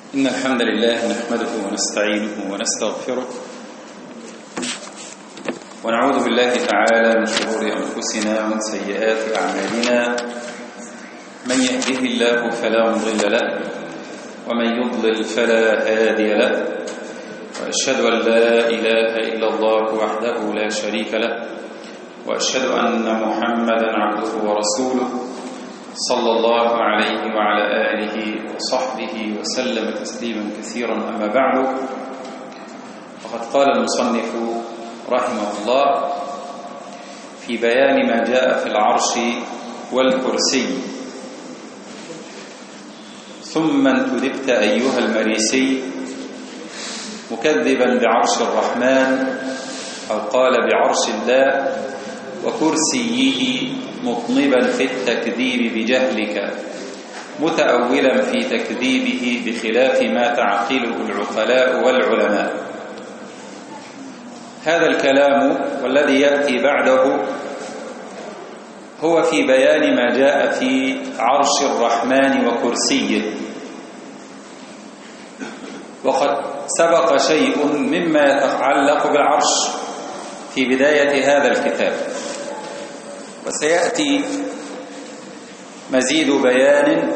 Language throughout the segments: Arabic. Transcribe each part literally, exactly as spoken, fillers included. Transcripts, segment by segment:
إن الحمد لله نحمده ونستعينه ونستغفره ونعوذ بالله تعالى من شرور أنفسنا ومن سيئات أعمالنا. من يهده الله فلا مضل له ومن يضلل فلا هادي له، وأشهد أن لا إله إلا الله وحده لا شريك له، وأشهد أن محمدا عبده ورسوله صلى الله عليه وعلى آله وصحبه وسلم تسليما كثيرا. أما بعد، فقد قال المصنف رحمه الله في بيان ما جاء في العرش والكرسي: ثم انتدبت أيها المريسي مكذبا بعرش الرحمن، أو قال بعرش الله وكرسيه مطنبا في التكذيب بجهلك، متأولا في تكذيبه بخلاف ما تعقله العقلاء والعلماء. هذا الكلام والذي يأتي بعده هو في بيان ما جاء في عرش الرحمن وكرسيه، وقد سبق شيء مما يتعلق بالعرش في بداية هذا الكتاب، وسيأتي مزيد بيان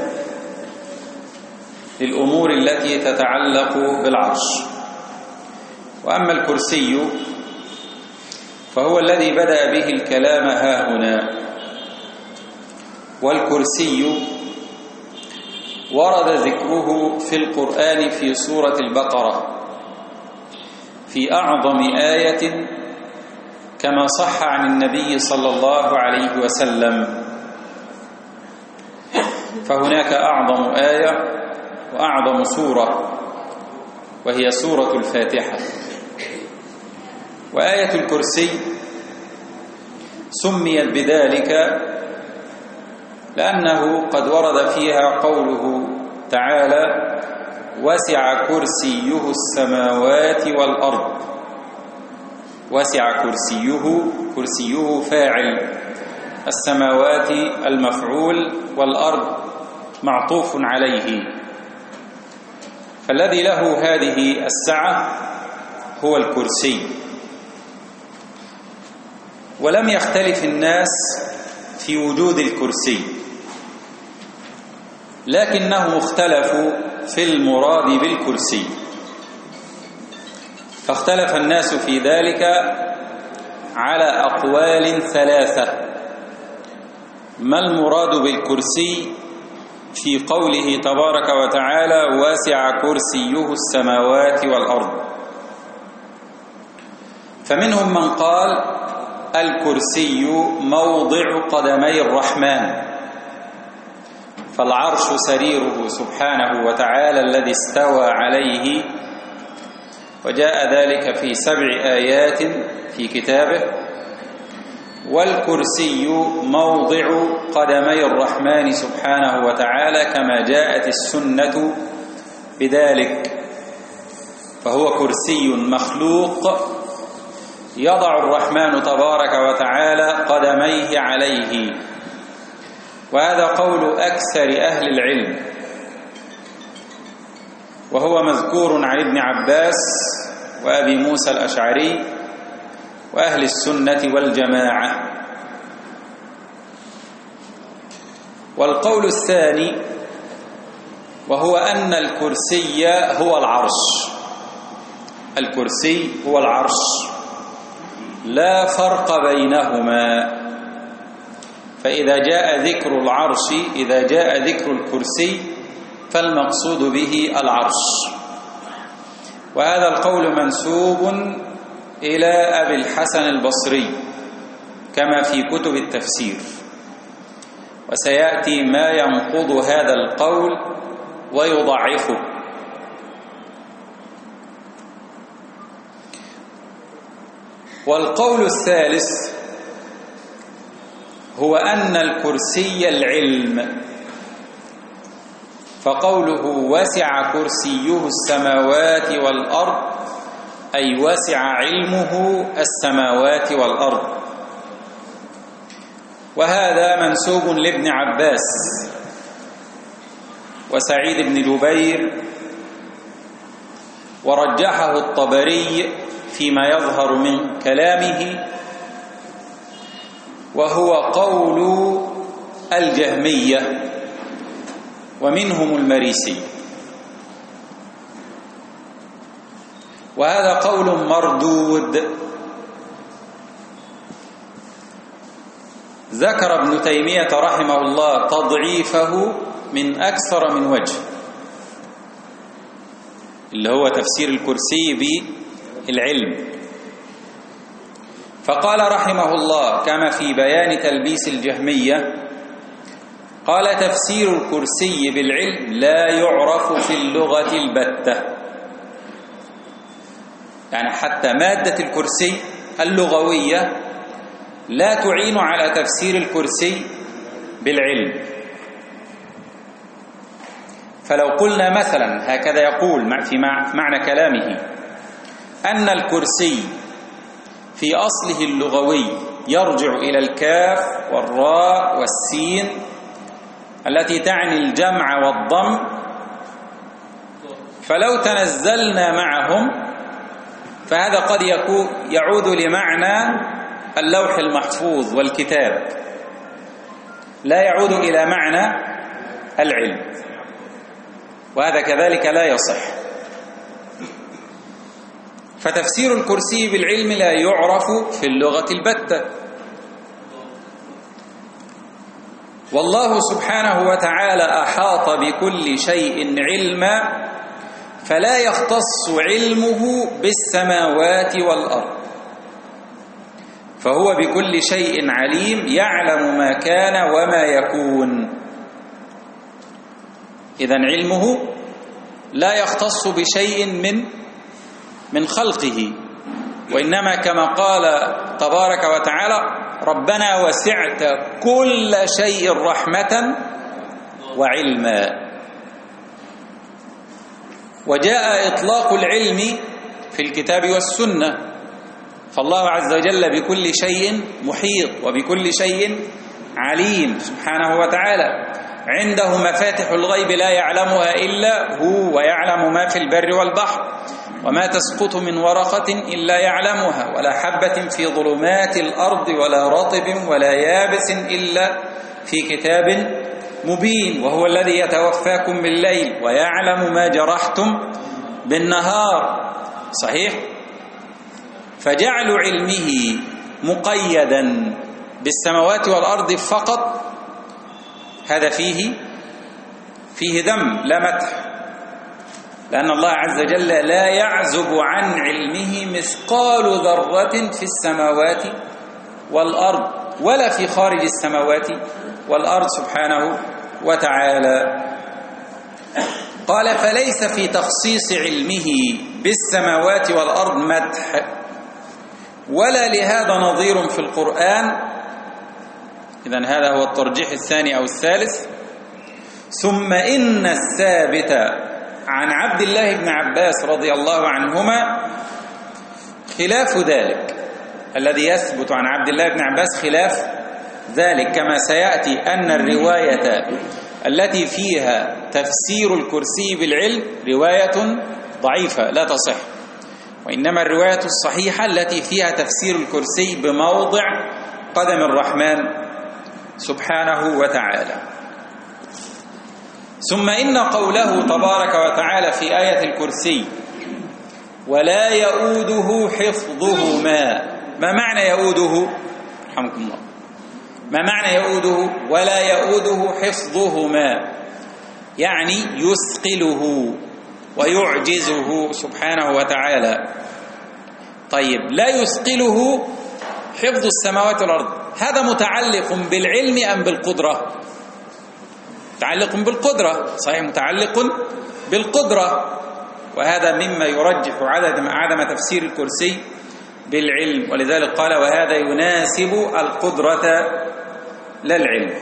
للأمور التي تتعلق بالعرش. وأما الكرسي فهو الذي بدأ به الكلام ها هنا. والكرسي ورد ذكره في القرآن في سورة البقرة في أعظم آية، كما صح عن النبي صلى الله عليه وسلم. فهناك أعظم آية وأعظم سورة، وهي سورة الفاتحة. وآية الكرسي سميت بذلك لأنه قد ورد فيها قوله تعالى: وسع كرسيه السماوات والأرض. وسع كرسيه، كرسيه فاعل، السماوات المفعول، والأرض معطوف عليه. فالذي له هذه السعة هو الكرسي. ولم يختلف الناس في وجود الكرسي، لكنهم اختلفوا في المراد بالكرسي. فاختلف الناس في ذلك على أقوال ثلاثة. ما المراد بالكرسي في قوله تبارك وتعالى: واسع كرسيه السماوات والأرض؟ فمنهم من قال: الكرسي موضع قدمي الرحمن، فالعرش سريره سبحانه وتعالى الذي استوى عليه، وجاء ذلك في سبع آيات في كتابه. والكرسي موضع قدمي الرحمن سبحانه وتعالى كما جاءت السنة بذلك، فهو كرسي مخلوق يضع الرحمن تبارك وتعالى قدميه عليه. وهذا قول أكثر أهل العلم، وهو مذكور عن ابن عباس وأبي موسى الأشعري وأهل السنة والجماعة. والقول الثاني وهو أن الكرسي هو العرش. الكرسي هو العرش، لا فرق بينهما. فإذا جاء ذكر العرش، إذا جاء ذكر الكرسي، فالمقصود به العرش. وهذا القول منسوب إلى أبي الحسن البصري كما في كتب التفسير، وسيأتي ما ينقض هذا القول ويضعفه. والقول الثالث هو أن الكرسي العلم، فقوله وسع كرسيه السماوات والأرض أي وسع علمه السماوات والأرض. وهذا منسوب لابن عباس وسعيد بن جبير ورجحه الطبري فيما يظهر من كلامه، وهو قول الجهمية ومنهم المريسي، وهذا قول مردود. ذكر ابن تيمية رحمه الله تضعيفه من أكثر من وجه، اللي هو تفسير الكرسي بالعلم. فقال رحمه الله كما في بيان تلبيس الجهمية، قال: تفسير الكرسي بالعلم لا يعرف في اللغة البتة، يعني حتى مادة الكرسي اللغوية لا تعين على تفسير الكرسي بالعلم. فلو قلنا مثلا هكذا يقول في معنى كلامه أن الكرسي في أصله اللغوي يرجع إلى الكاف والراء والسين التي تعني الجمع والضم، فلو تنزلنا معهم فهذا قد يكون يعود لمعنى اللوح المحفوظ والكتاب، لا يعود إلى معنى العلم، وهذا كذلك لا يصح. فتفسير الكرسي بالعلم لا يعرف في اللغة البتة. والله سبحانه وتعالى أحاط بكل شيء علما، فلا يختص علمه بالسماوات والأرض، فهو بكل شيء عليم، يعلم ما كان وما يكون. إذن علمه لا يختص بشيء من من خلقه، وإنما كما قال تبارك وتعالى: ربنا وسعت كل شيء رحمة وعلما. وجاء إطلاق العلم في الكتاب والسنة، فالله عز وجل بكل شيء محيط وبكل شيء عليم سبحانه وتعالى، عنده مفاتح الغيب لا يعلمها إلا هو، ويعلم ما في البر والبحر، وما تسقط من ورقة إلا يعلمها، ولا حبة في ظلمات الأرض ولا رطب ولا يابس إلا في كتاب مبين، وهو الذي يتوفاكم بالليل ويعلم ما جرحتم بالنهار. صحيح؟ فجعل علمه مقيدا بالسماوات والأرض فقط هذا فيه فيه ذم لا مدح، لأن الله عز وجل لا يعزب عن علمه مثقال ذرة في السماوات والأرض ولا في خارج السماوات والأرض سبحانه وتعالى. قال: فليس في تخصيص علمه بالسماوات والأرض مدح، ولا لهذا نظير في القرآن. إذن هذا هو الترجيح الثاني أو الثالث. ثم إن الثابت عن عبد الله بن عباس رضي الله عنهما خلاف ذلك، الذي يثبت عن عبد الله بن عباس خلاف ذلك، كما سيأتي أن الرواية التي فيها تفسير الكرسي بالعلم رواية ضعيفة لا تصح، وإنما الرواية الصحيحة التي فيها تفسير الكرسي بموضع قدم الرحمن سبحانه وتعالى. ثم إن قوله تبارك وتعالى في آية الكرسي: ولا يؤوده حفظهما. ما معنى يؤوده؟ رحمكم الله. ما معنى يؤوده؟ ولا يؤوده حفظهما، يعني يثقله ويعجزه سبحانه وتعالى. طيب، لا يثقله حفظ السماوات والأرض، هذا متعلق بالعلم أم بالقدرة؟ متعلق بالقدرة، صحيح، متعلق بالقدرة، وهذا مما يرجح عدم عدم تفسير الكرسي بالعلم، ولذلك قال: وهذا يناسب القدرة لا العلم.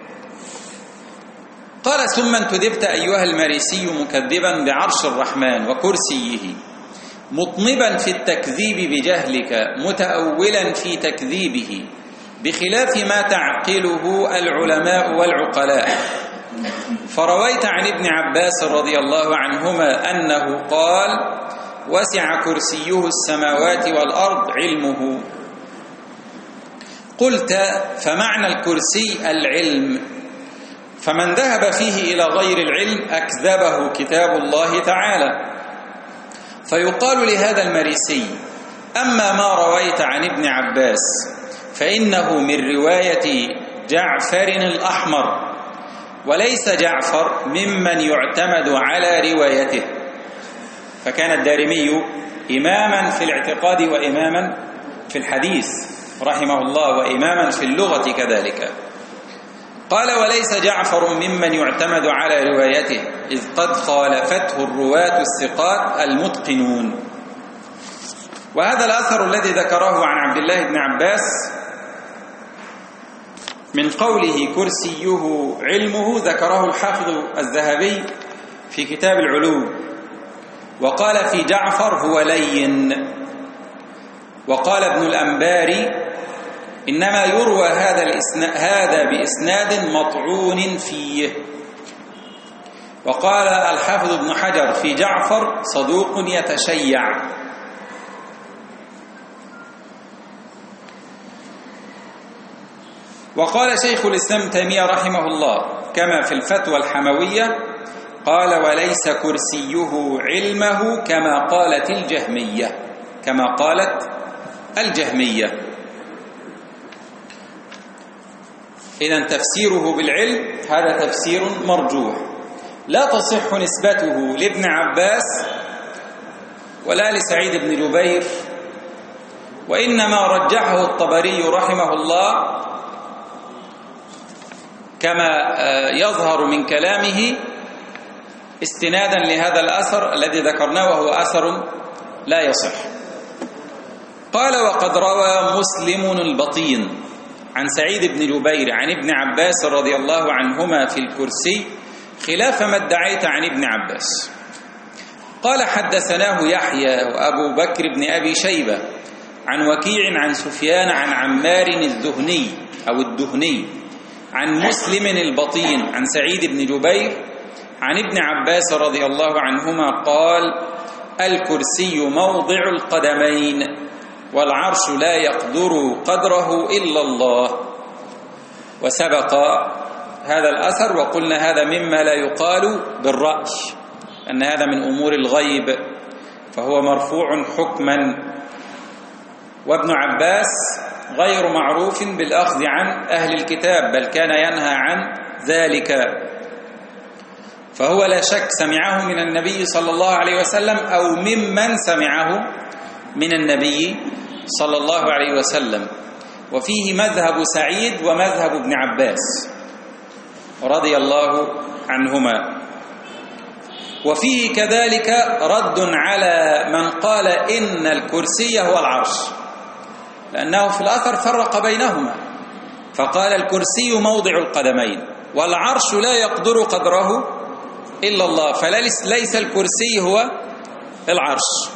قال: ثم انتدبت أيها المريسي مكذبا بعرش الرحمن وكرسيه، مطنبا في التكذيب بجهلك، متأولا في تكذيبه، بخلاف ما تعقله العلماء والعقلاء. فرويت عن ابن عباس رضي الله عنهما أنه قال: وسع كرسيه السماوات والأرض علمه. قلت: فمعنى الكرسي العلم، فمن ذهب فيه إلى غير العلم أكذبه كتاب الله تعالى. فيقال لهذا المريسي: أما ما رويت عن ابن عباس فإنه من رواية جعفر الأحمر، وليس جعفر ممن يعتمد على روايته. فكان الدارمي إماما في الاعتقاد وإماما في الحديث رحمه الله، وإماما في اللغة كذلك. قال: وليس جعفر ممن يعتمد على روايته، إذ قد خالفته الرواة الثقات المتقنون. وهذا الأثر الذي ذكره عن عبد الله بن عباس من قوله كرسيه علمه ذكره الحافظ الذهبي في كتاب العلوم، وقال في جعفر هو لين. وقال ابن الأنباري: إنما يروى هذا هذا بإسناد مطعون فيه. وقال الحافظ ابن حجر في جعفر: صدوق يتشيع. وقال شيخ الإسلام تيمية رحمه الله كما في الفتوى الحموية، قال: وليس كرسيه علمه كما قالت الجهمية، كما قالت الجهمية. إذن تفسيره بالعلم هذا تفسير مرجوح، لا تصح نسبته لابن عباس ولا لسعيد بن جبير، وإنما رجحه الطبري رحمه الله كما يظهر من كلامه استنادا لهذا الأثر الذي ذكرناه، وهو أثر لا يصح. قال: وقد روى مسلم البطين عن سعيد بن جبير عن ابن عباس رضي الله عنهما في الكرسي خلاف ما ادعيت عن ابن عباس. قال: حدثناه يحيى وأبو بكر بن أبي شيبة عن وكيع عن سفيان عن عمار الذهني أو الدهني عن مسلم البطين عن سعيد بن جبير عن ابن عباس رضي الله عنهما قال: الكرسي موضع القدمين، والعرش لا يقدر قدره إلا الله. وسبق هذا الأثر وقلنا هذا مما لا يقال بالرأي، أن هذا من أمور الغيب فهو مرفوع حكما. وابن عباس غير معروف بالأخذ عن أهل الكتاب، بل كان ينهى عن ذلك، فهو لا شك سمعه من النبي صلى الله عليه وسلم أو ممن سمعه من النبي صلى الله عليه وسلم. وفيه مذهب سعيد ومذهب ابن عباس رضي الله عنهما. وفيه كذلك رد على من قال إن الكرسي هو العرش، لأنه في الأثر فرق بينهما، فقال: الكرسي موضع القدمين، والعرش لا يقدر قدره إلا الله، فليس الكرسي هو العرش.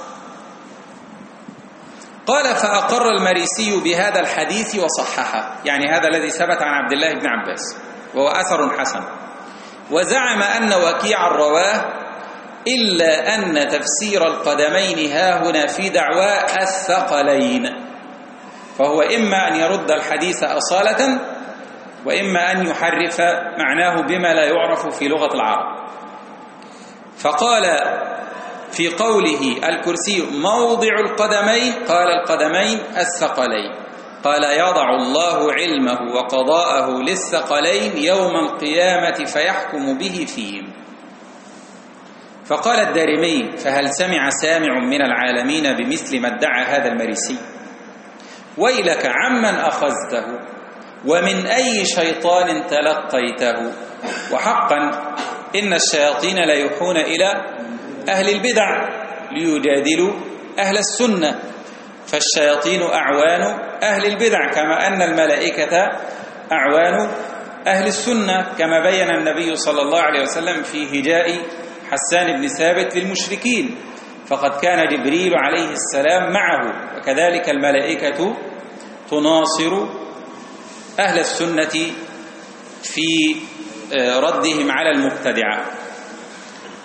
قال: فأقر المريسي بهذا الحديث وصححه، يعني هذا الذي ثبت عن عبد الله بن عباس، وهو أثر حسن. وزعم أن وكيعا رواه، إلا أن تفسير القدمين ها هنا في دعوى الثقلين، فهو إما أن يرد الحديث أصالة، وإما أن يحرف معناه بما لا يعرف في لغة العرب. فقال في قوله الكرسي موضع القدمين، قال: القدمين الثقلين. قال: يضع الله علمه وقضاءه للثقلين يوم القيامة فيحكم به فيهم. فقال الدارمي: فهل سمع سامع من العالمين بمثل ما ادعى هذا المريسي؟ ويلك عمن أخذته، ومن أي شيطان تلقيته. وحقا إن الشياطين لا يوحون إلى أهل البدع ليجادلوا أهل السنة، فالشياطين أعوان أهل البدع، كما أن الملائكة أعوان أهل السنة، كما بين النبي صلى الله عليه وسلم في هجاء حسان بن ثابت للمشركين، فقد كان جبريل عليه السلام معه، وكذلك الملائكة تناصر أهل السنة في ردهم على المبتدعة.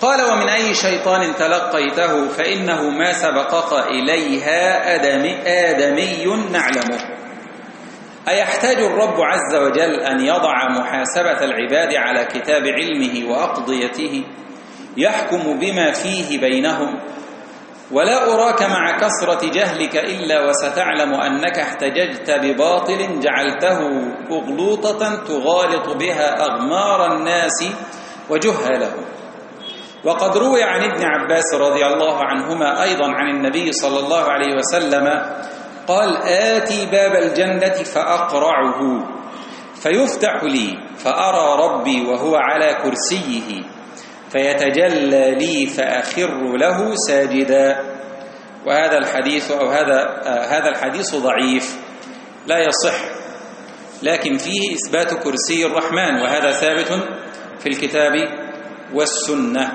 قال: ومن أي شيطان تلقيته؟ فإنه ما سبقك إليها آدمي, آدمي نعلمه. أيحتاج الرب عز وجل أن يضع محاسبة العباد على كتاب علمه وأقضيته يحكم بما فيه بينهم؟ ولا أراك مع كثرة جهلك إلا وستعلم أنك احتججت بباطل جعلته أغلوطة تغالط بها أغمار الناس وجهلهم. وقد روي عن ابن عباس رضي الله عنهما أيضا عن النبي صلى الله عليه وسلم قال: آتي باب الجنة فأقرعه فيفتح لي فأرى ربي وهو على كرسيه فيتجلى لي فأخر له ساجدا. وهذا الحديث أو هذا آه هذا الحديث ضعيف لا يصح، لكن فيه إثبات كرسي الرحمن، وهذا ثابت في الكتاب والسنة.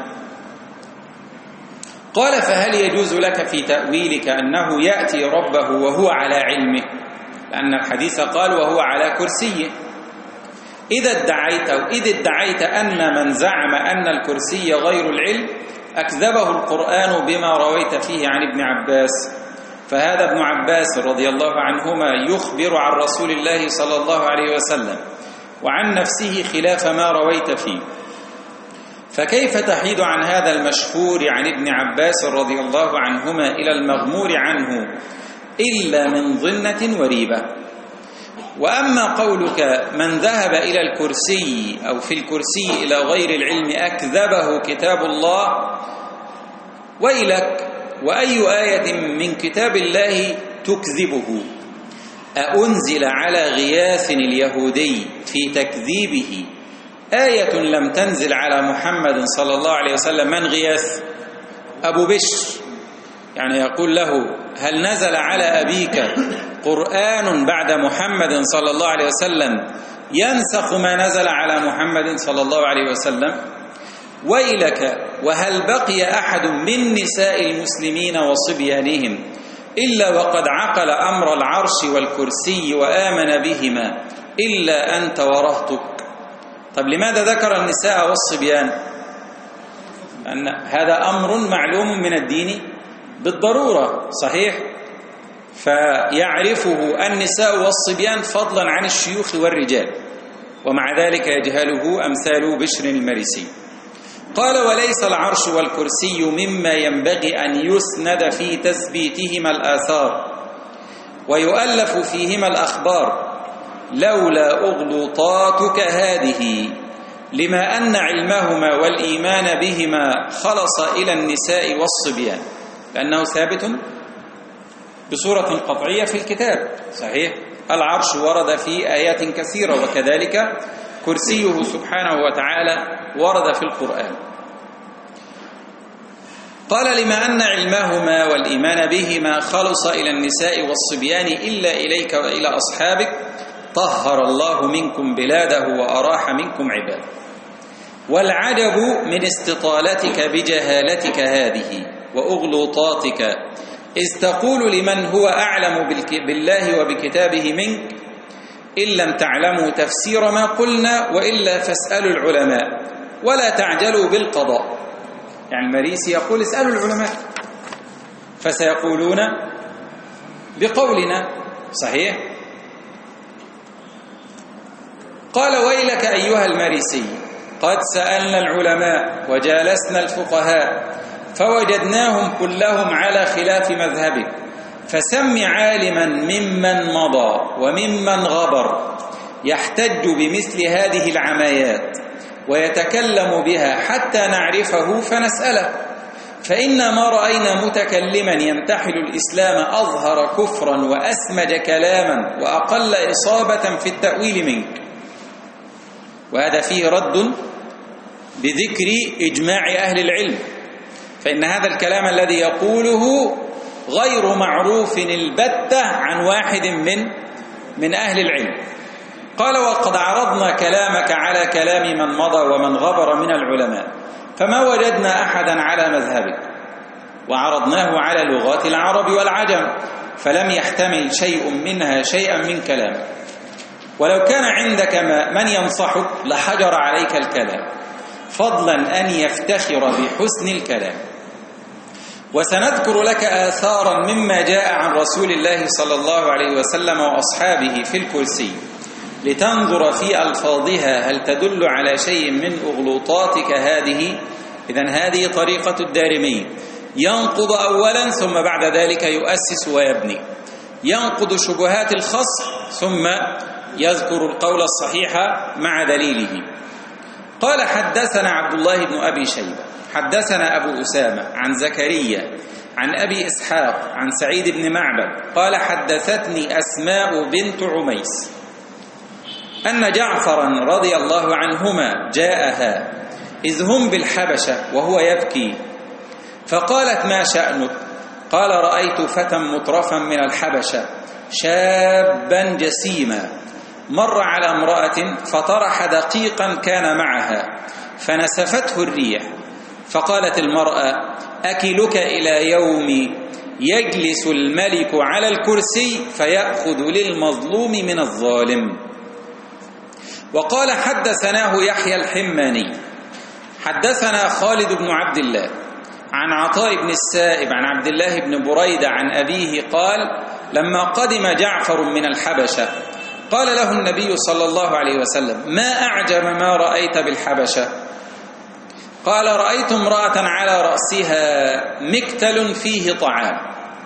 قال: فهل يجوز لك في تأويلك أنه يأتي ربه وهو على علمه؟ لأن الحديث قال: وهو على كرسيه. إذا ادعيت أو إذ ادعيت أن من زعم أن الكرسي غير العلم أكذبه القرآن بما رويت فيه عن ابن عباس، فهذا ابن عباس رضي الله عنهما يخبر عن رسول الله صلى الله عليه وسلم وعن نفسه خلاف ما رويت فيه، فكيف تحيد عن هذا المشهور عن ابن عباس رضي الله عنهما إلى المغمور عنه إلا من ظنة وريبة؟ وأما قولك من ذهب إلى الكرسي أو في الكرسي إلى غير العلم أكذبه كتاب الله، ويلك، وأي آية من كتاب الله تكذبه؟ أأنزل على غياث اليهودي في تكذيبه آية لم تنزل على محمد صلى الله عليه وسلم؟ من غياث؟ أبو بشر، يعني يقول له: هل نزل على أبيك قرآن بعد محمد صلى الله عليه وسلم ينسخ ما نزل على محمد صلى الله عليه وسلم؟ ويلك، وهل بقي أحد من نساء المسلمين وصبيانهم إلا وقد عقل أمر العرش والكرسي وآمن بهما إلا أنت ورهطك؟ طب لماذا ذكر النساء والصبيان؟ أن هذا أمر معلوم من الدين بالضرورة، صحيح، فيعرفه النساء والصبيان فضلا عن الشيوخ والرجال، ومع ذلك يجهله أمثال بشر المريسي. قال: وليس العرش والكرسي مما ينبغي أن يسند في تثبيتهما الآثار ويؤلف فيهما الأخبار لولا أغلطاتك هذه، لما أن علمهما والإيمان بهما خلص إلى النساء والصبيان، لأنه ثابت بصورة قطعية في الكتاب، صحيح. العرش ورد في آيات كثيرة، وكذلك كرسيه سبحانه وتعالى ورد في القرآن. قال: لما أن علمهما والإيمان بهما خلص إلى النساء والصبيان إلا إليك وإلى أصحابك، طهر الله منكم بلاده وأراح منكم عباده. والعجب من استطالتك بجهالتك هذه وأغلوطاتك، إذ تقول لمن هو أعلم بالله وبكتابه منك: إن لم تعلموا تفسير ما قلنا وإلا فاسألوا العلماء ولا تعجلوا بالقضاء. يعني المريسي يقول: اسألوا العلماء فسيقولون بقولنا، صحيح. قال: ويلك أيها المريسي، قد سألنا العلماء وجالسنا الفقهاء فوجدناهم كلهم على خلاف مذهبك، فسم عالما ممن مضى وممن غبر يحتج بمثل هذه العمايات ويتكلم بها حتى نعرفه فنسأله، فإنا ما رأينا متكلما ينتحل الإسلام أظهر كفرا وأسمج كلاما وأقل إصابة في التأويل منك. وهذا فيه رد بذكر إجماع أهل العلم، فإن هذا الكلام الذي يقوله غير معروف البتة عن واحد من من أهل العلم. قال: وقد عرضنا كلامك على كلام من مضى ومن غبر من العلماء فما وجدنا أحدا على مذهبك، وعرضناه على لغات العرب والعجم فلم يحتمل شيء منها شيئا من كلامك، ولو كان عندك من ينصحك لحجر عليك الكلام، فضلا أن يفتخر بحسن الكلام. وسنذكر لك آثارا مما جاء عن رسول الله صلى الله عليه وسلم وأصحابه في الكرسي لتنظر في ألفاظها هل تدل على شيء من أغلوطاتك هذه. إذن هذه طريقة الدارمي، ينقض أولا ثم بعد ذلك يؤسس ويبني، ينقض شبهات الخصم ثم يذكر القول الصحيح مع دليله. قال حدثنا عبد الله بن أبي شيبة حدثنا أبو أسامة عن زكريا عن أبي إسحاق عن سعيد بن معبد قال حدثتني أسماء بنت عميس أن جعفرا رضي الله عنهما جاءها إذ هم بالحبشة وهو يبكي، فقالت ما شأنك؟ قال رأيت فتى مطرفا من الحبشة شابا جسيما مر على امرأة فطرح دقيقا كان معها فنسفته الريح، فقالت المرأة أكلك إلى يوم يجلس الملك على الكرسي فيأخذ للمظلوم من الظالم. وقال حدثناه يحيى الحماني حدثنا خالد بن عبد الله عن عطاء بن السائب عن عبد الله بن بريدة عن أبيه قال لما قدم جعفر من الحبشة قال له النبي صلى الله عليه وسلم ما أعجب ما رأيت بالحبشة؟ قال رأيت امرأة على رأسها مكتل فيه طعام.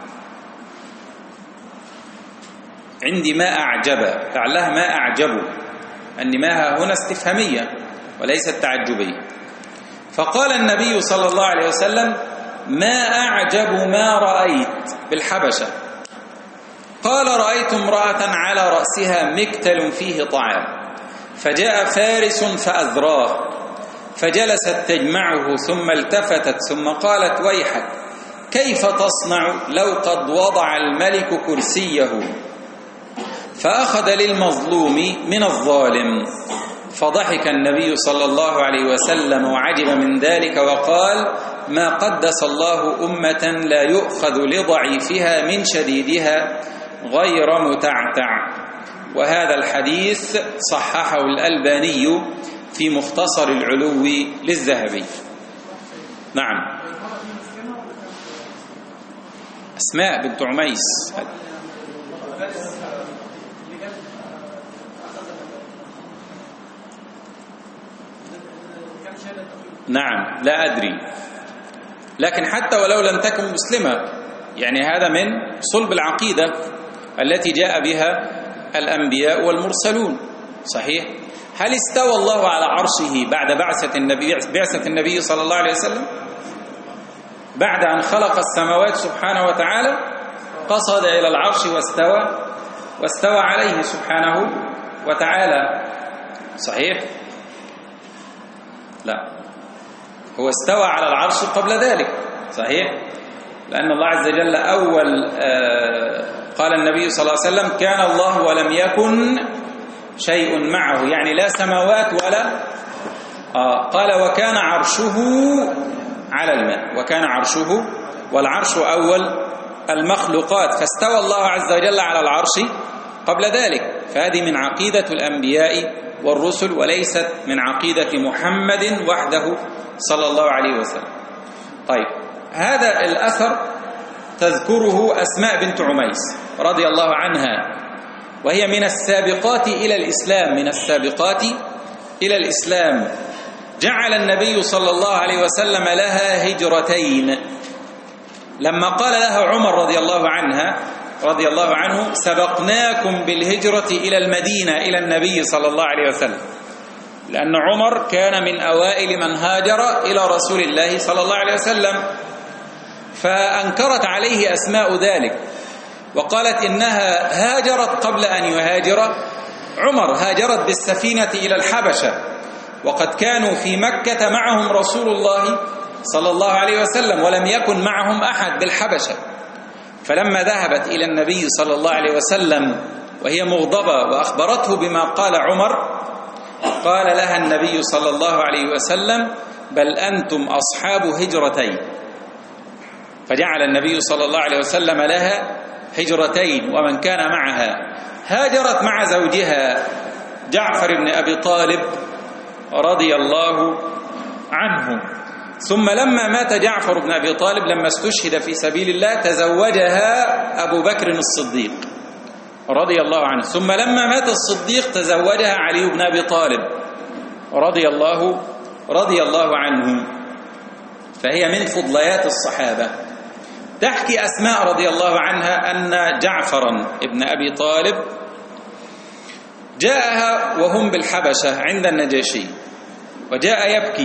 عندي ما أعجب، لعلها ما أعجب، أن ما هنا استفهامية وليست تعجبية. فقال النبي صلى الله عليه وسلم ما أعجب ما رأيت بالحبشة؟ قال رأيت امرأة على رأسها مكتل فيه طعام فجاء فارس فأذراه فجلست تجمعه ثم التفتت ثم قالت ويحك كيف تصنع لو قد وضع الملك كرسيه فأخذ للمظلوم من الظالم. فضحك النبي صلى الله عليه وسلم وعجب من ذلك وقال ما قدس الله أمة لا يؤخذ لضعيفها من شديدها غير متعتع. وهذا الحديث صححه الألباني في مختصر العلو للذهبي. نعم أسماء بنت عميس نعم لا أدري، لكن حتى ولو لم تكن مسلمة يعني هذا من صلب العقيدة التي جاء بها الأنبياء والمرسلون. صحيح. هل استوى الله على عرشه بعد بعثة النبي بعثة النبي صلى الله عليه وسلم؟ بعد أن خلق السماوات سبحانه وتعالى قصد إلى العرش واستوى واستوى عليه سبحانه وتعالى. صحيح؟ لا، هو استوى على العرش قبل ذلك. صحيح؟ لأن الله عز وجل أول قال النبي صلى الله عليه وسلم كان الله ولم يكن شيء معه، يعني لا سماوات ولا آه قال وكان عرشه على الماء، وكان عرشه، والعرش أول المخلوقات، فاستوى الله عز وجل على العرش قبل ذلك. فهذه من عقيدة الأنبياء والرسل وليست من عقيدة محمد وحده صلى الله عليه وسلم. طيب هذا الأثر تذكره أسماء بنت عميس رضي الله عنها، وهي من السابقات إلى الإسلام من السابقات إلى الإسلام. جعل النبي صلى الله عليه وسلم لها هجرتين. لما قال لها عمر رضي الله عنها رضي الله عنه سبقناكم بالهجرة إلى المدينة إلى النبي صلى الله عليه وسلم، لأن عمر كان من أوائل من هاجر إلى رسول الله صلى الله عليه وسلم، فأنكرت عليه أسماء ذلك وقالت إنها هاجرت قبل أن يهاجر عمر، هاجرت بالسفينة إلى الحبشة، وقد كانوا في مكة معهم رسول الله صلى الله عليه وسلم ولم يكن معهم أحد بالحبشة. فلما ذهبت إلى النبي صلى الله عليه وسلم وهي مغضبة وأخبرته بما قال عمر، قال لها النبي صلى الله عليه وسلم بل أنتم أصحاب هجرتين. فجعل النبي صلى الله عليه وسلم لها هجرتين ومن كان معها. هاجرت مع زوجها جعفر بن أبي طالب رضي الله عنه. ثم لما مات جعفر بن أبي طالب لما استشهد في سبيل الله تزوجها أبو بكر الصديق رضي الله عنه. ثم لما مات الصديق تزوجها علي بن أبي طالب رضي الله رضي الله عنه. فهي من فضليات الصحابة. تحكي أسماء رضي الله عنها أن جعفرا ابن أبي طالب جاءها وهم بالحبشة عند النجاشي وجاء يبكي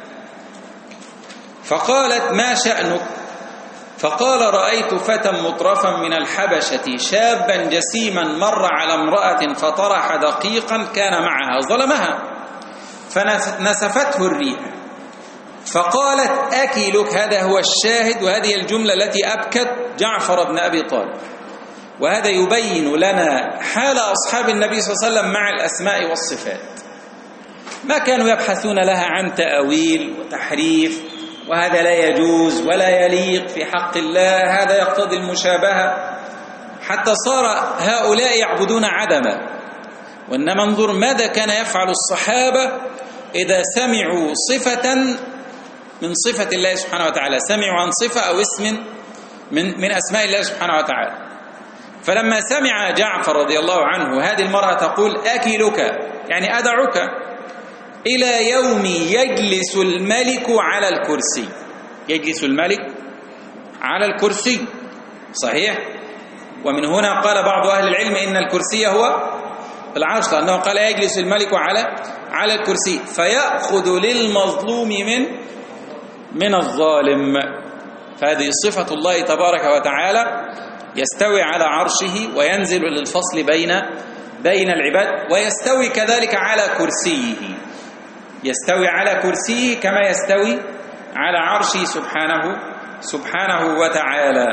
فقالت ما شأنك؟ فقال رأيت فتى مطرفا من الحبشة شابا جسيما مر على امرأة فطرح دقيقا كان معها ظلمها فنسفته الريح فقالت أكلك. هذا هو الشاهد وهذه الجملة التي أبكت جعفر بن أبي طالب. وهذا يبين لنا حال أصحاب النبي صلى الله عليه وسلم مع الأسماء والصفات. ما كانوا يبحثون لها عن تأويل وتحريف، وهذا لا يجوز ولا يليق في حق الله، هذا يقتضي المشابهة، حتى صار هؤلاء يعبدون عدما. وإنما انظر ماذا كان يفعل الصحابة إذا سمعوا صفة من صفة الله سبحانه وتعالى، سمعوا عن صفة أو اسم من من أسماء الله سبحانه وتعالى. فلما سمع جعفر رضي الله عنه هذه المرأة تقول أكلك يعني أدعك إلى يوم يجلس الملك على الكرسي، يجلس الملك على الكرسي، صحيح؟ ومن هنا قال بعض أهل العلم إن الكرسي هو العرش، لأنه قال يجلس الملك على على الكرسي فيأخذ للمظلوم من من الظالم. فهذه صفة الله تبارك وتعالى، يستوي على عرشه وينزل للفصل بين بين العباد، ويستوي كذلك على كرسيه، يستوي على كرسيه كما يستوي على عرشه سبحانه سبحانه وتعالى.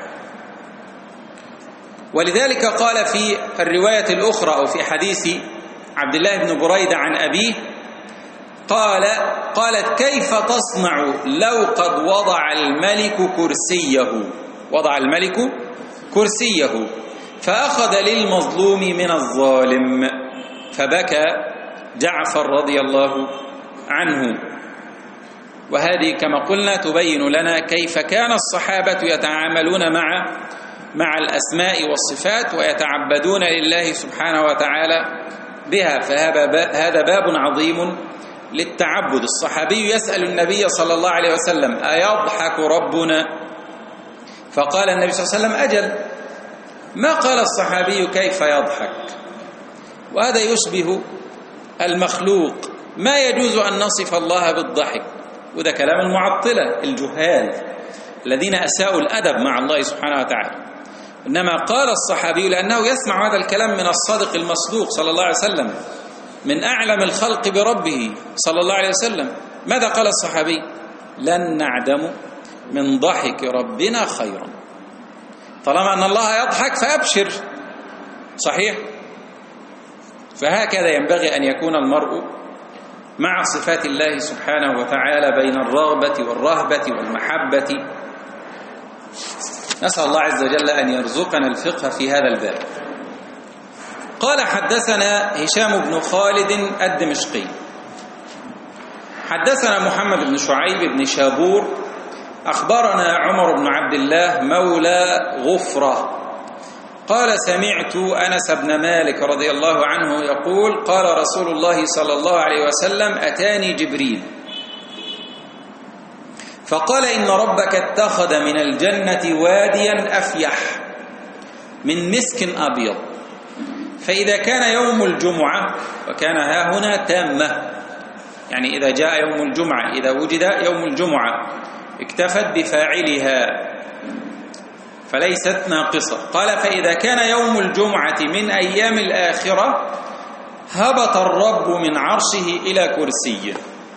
ولذلك قال في الرواية الأخرى أو في حديث عبد الله بن بريدة عن أبيه قال قالت كيف تصنع لو قد وضع الملك كرسيه، وضع الملك كرسيه فأخذ للمظلوم من الظالم. فبكى جعفر رضي الله عنه. وهذه كما قلنا تبين لنا كيف كان الصحابة يتعاملون مع مع الأسماء والصفات ويتعبدون لله سبحانه وتعالى بها. فهذا باب عظيم للتعبد. الصحابي يسأل النبي صلى الله عليه وسلم أيضحك ربنا؟ فقال النبي صلى الله عليه وسلم أجل. ما قال الصحابي كيف يضحك، وهذا يشبه المخلوق. ما يجوز أن نصف الله بالضحك، وده كلام المعطلة الجهال الذين أساءوا الأدب مع الله سبحانه وتعالى. إنما قال الصحابي لأنه يسمع هذا الكلام من الصادق المصدوق صلى الله عليه وسلم، من أعلم الخلق بربه صلى الله عليه وسلم. ماذا قال الصحابي؟ لن نعدم من ضحك ربنا خيرا. طالما أن الله يضحك فأبشر، صحيح؟ فهكذا ينبغي أن يكون المرء مع صفات الله سبحانه وتعالى بين الرغبة والرهبة والمحبة. نسأل الله عز وجل أن يرزقنا الفقه في هذا الباب. قال حدثنا هشام بن خالد الدمشقي حدثنا محمد بن شعيب بن شابور أخبرنا عمر بن عبد الله مولى غفرة قال سمعت أنس بن مالك رضي الله عنه يقول قال رسول الله صلى الله عليه وسلم أتاني جبريل فقال إن ربك اتخذ من الجنة واديا أفيح من مسك أبيض، فإذا كان يوم الجمعة، وكان ها هنا تامة، يعني إذا جاء يوم الجمعة، إذا وجد يوم الجمعة اكتفت بفاعلها فليست ناقصة. قال فإذا كان يوم الجمعة من أيام الآخرة هبط الرب من عرشه إلى كرسيه،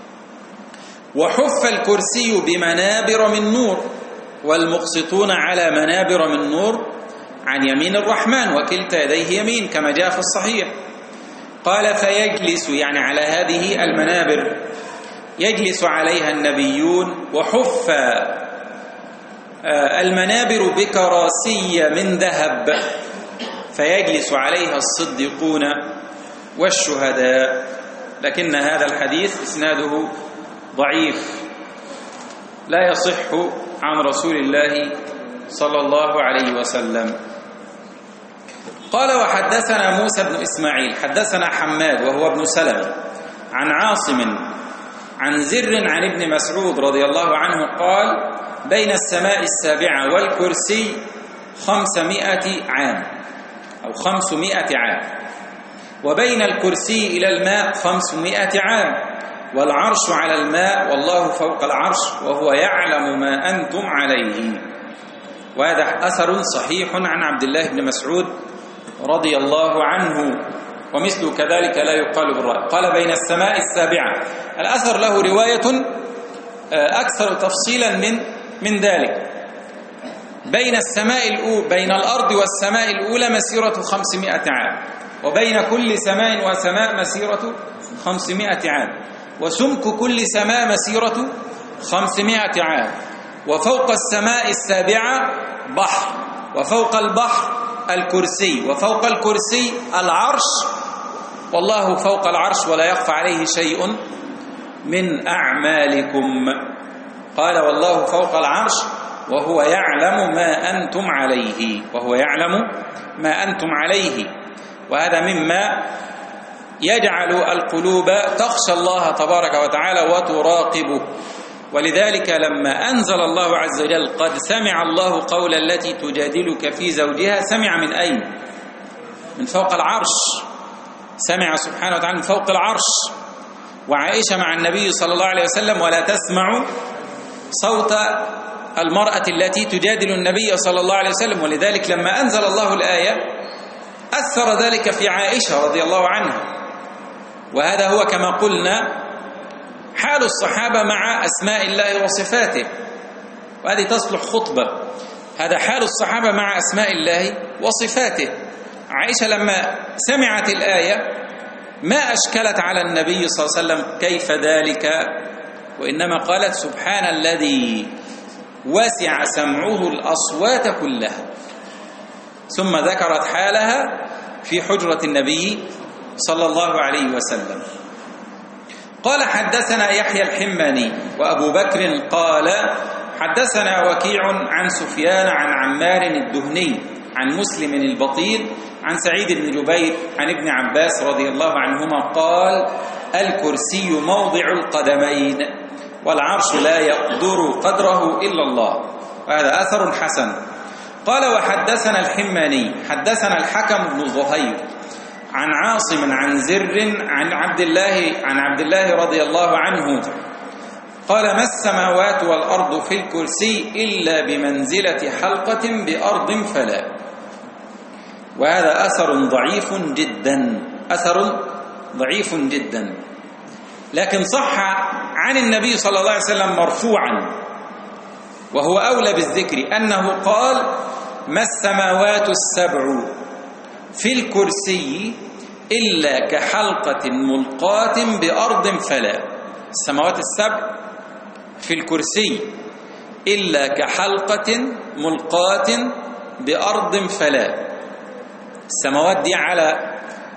وحف الكرسي بمنابر من نور، والمقسطون على منابر من نور عن يمين الرحمن، وكلتا يديه يمين كما جاء في الصحيح. قال فيجلس، يعني على هذه المنابر يجلس عليها النبيون، وحف المنابر بكراسي من ذهب فيجلس عليها الصديقون والشهداء. لكن هذا الحديث إسناده ضعيف لا يصح عن رسول الله صلى الله عليه وسلم. قال وحدثنا موسى بن إسماعيل حدثنا حماد وهو ابن سلمة عن عاصم عن زر عن ابن مسعود رضي الله عنه قال بين السماء السابعة والكرسي خمسمائة عام أو خمسمائة عام، وبين الكرسي إلى الماء خمسمائة عام، والعرش على الماء والله فوق العرش وهو يعلم ما أنتم عليه. وهذا أثر صحيح عن عبد الله بن مسعود رضي الله عنه، ومثل كذلك لا يقال بالرأي. قال بين السماء السابعة، الأثر له رواية أكثر تفصيلا من من ذلك. بين السماء الأولى بين الأرض والسماء الأولى مسيرة خمسمائة عام، وبين كل سماء وسماء مسيرة خمسمائة عام، وسمك كل سماء مسيرة خمسمائة عام، وفوق السماء السابعة بحر، وفوق البحر الكرسي، وفوق الكرسي العرش، والله فوق العرش ولا يخفى عليه شيء من أعمالكم. قال والله فوق العرش وهو يعلم ما أنتم عليه، وهو يعلم ما أنتم عليه. وهذا مما يجعل القلوب تخشى الله تبارك وتعالى وتراقبه. ولذلك لما أنزل الله عز وجل قد سمع الله قول التي تجادلك في زوجها، سمع من أين؟ من فوق العرش، سمع سبحانه وتعالى من فوق العرش. وعائشة مع النبي صلى الله عليه وسلم ولا تسمع صوت المرأة التي تجادل النبي صلى الله عليه وسلم. ولذلك لما أنزل الله الآية أثر ذلك في عائشة رضي الله عنها. وهذا هو كما قلنا حال الصحابة مع أسماء الله وصفاته، وهذه تصلح خطبة. هذا حال الصحابة مع أسماء الله وصفاته. عائشة لما سمعت الآية ما أشكلت على النبي صلى الله عليه وسلم كيف ذلك، وإنما قالت سبحان الذي وسع سمعه الأصوات كلها، ثم ذكرت حالها في حجرة النبي صلى الله عليه وسلم. قال حدثنا يحيى الحماني وأبو بكر قال حدثنا وكيع عن سفيان عن عمار الدهني عن مسلم البطيل عن سعيد بن جبير عن ابن عباس رضي الله عنهما قال الكرسي موضع القدمين والعرش لا يقدر قدره إلا الله. وهذا أثر حسن. قال وحدثنا الحماني حدثنا الحكم بن ظهير عن عاصم عن زر عن عبد الله عن عبد الله رضي الله عنه قال ما السماوات والأرض في الكرسي إلا بمنزلة حلقة بأرض فلا. وهذا أثر ضعيف جدا، أثر ضعيف جدا، لكن صح عن النبي صلى الله عليه وسلم مرفوعا، وهو أولى بالذكر أنه قال ما السماوات السبع في الكرسي إلا كحلقة ملقاة بأرض فلا. السماوات السبع في الكرسي إلا كحلقة ملقاة بأرض فلا. السماوات دي على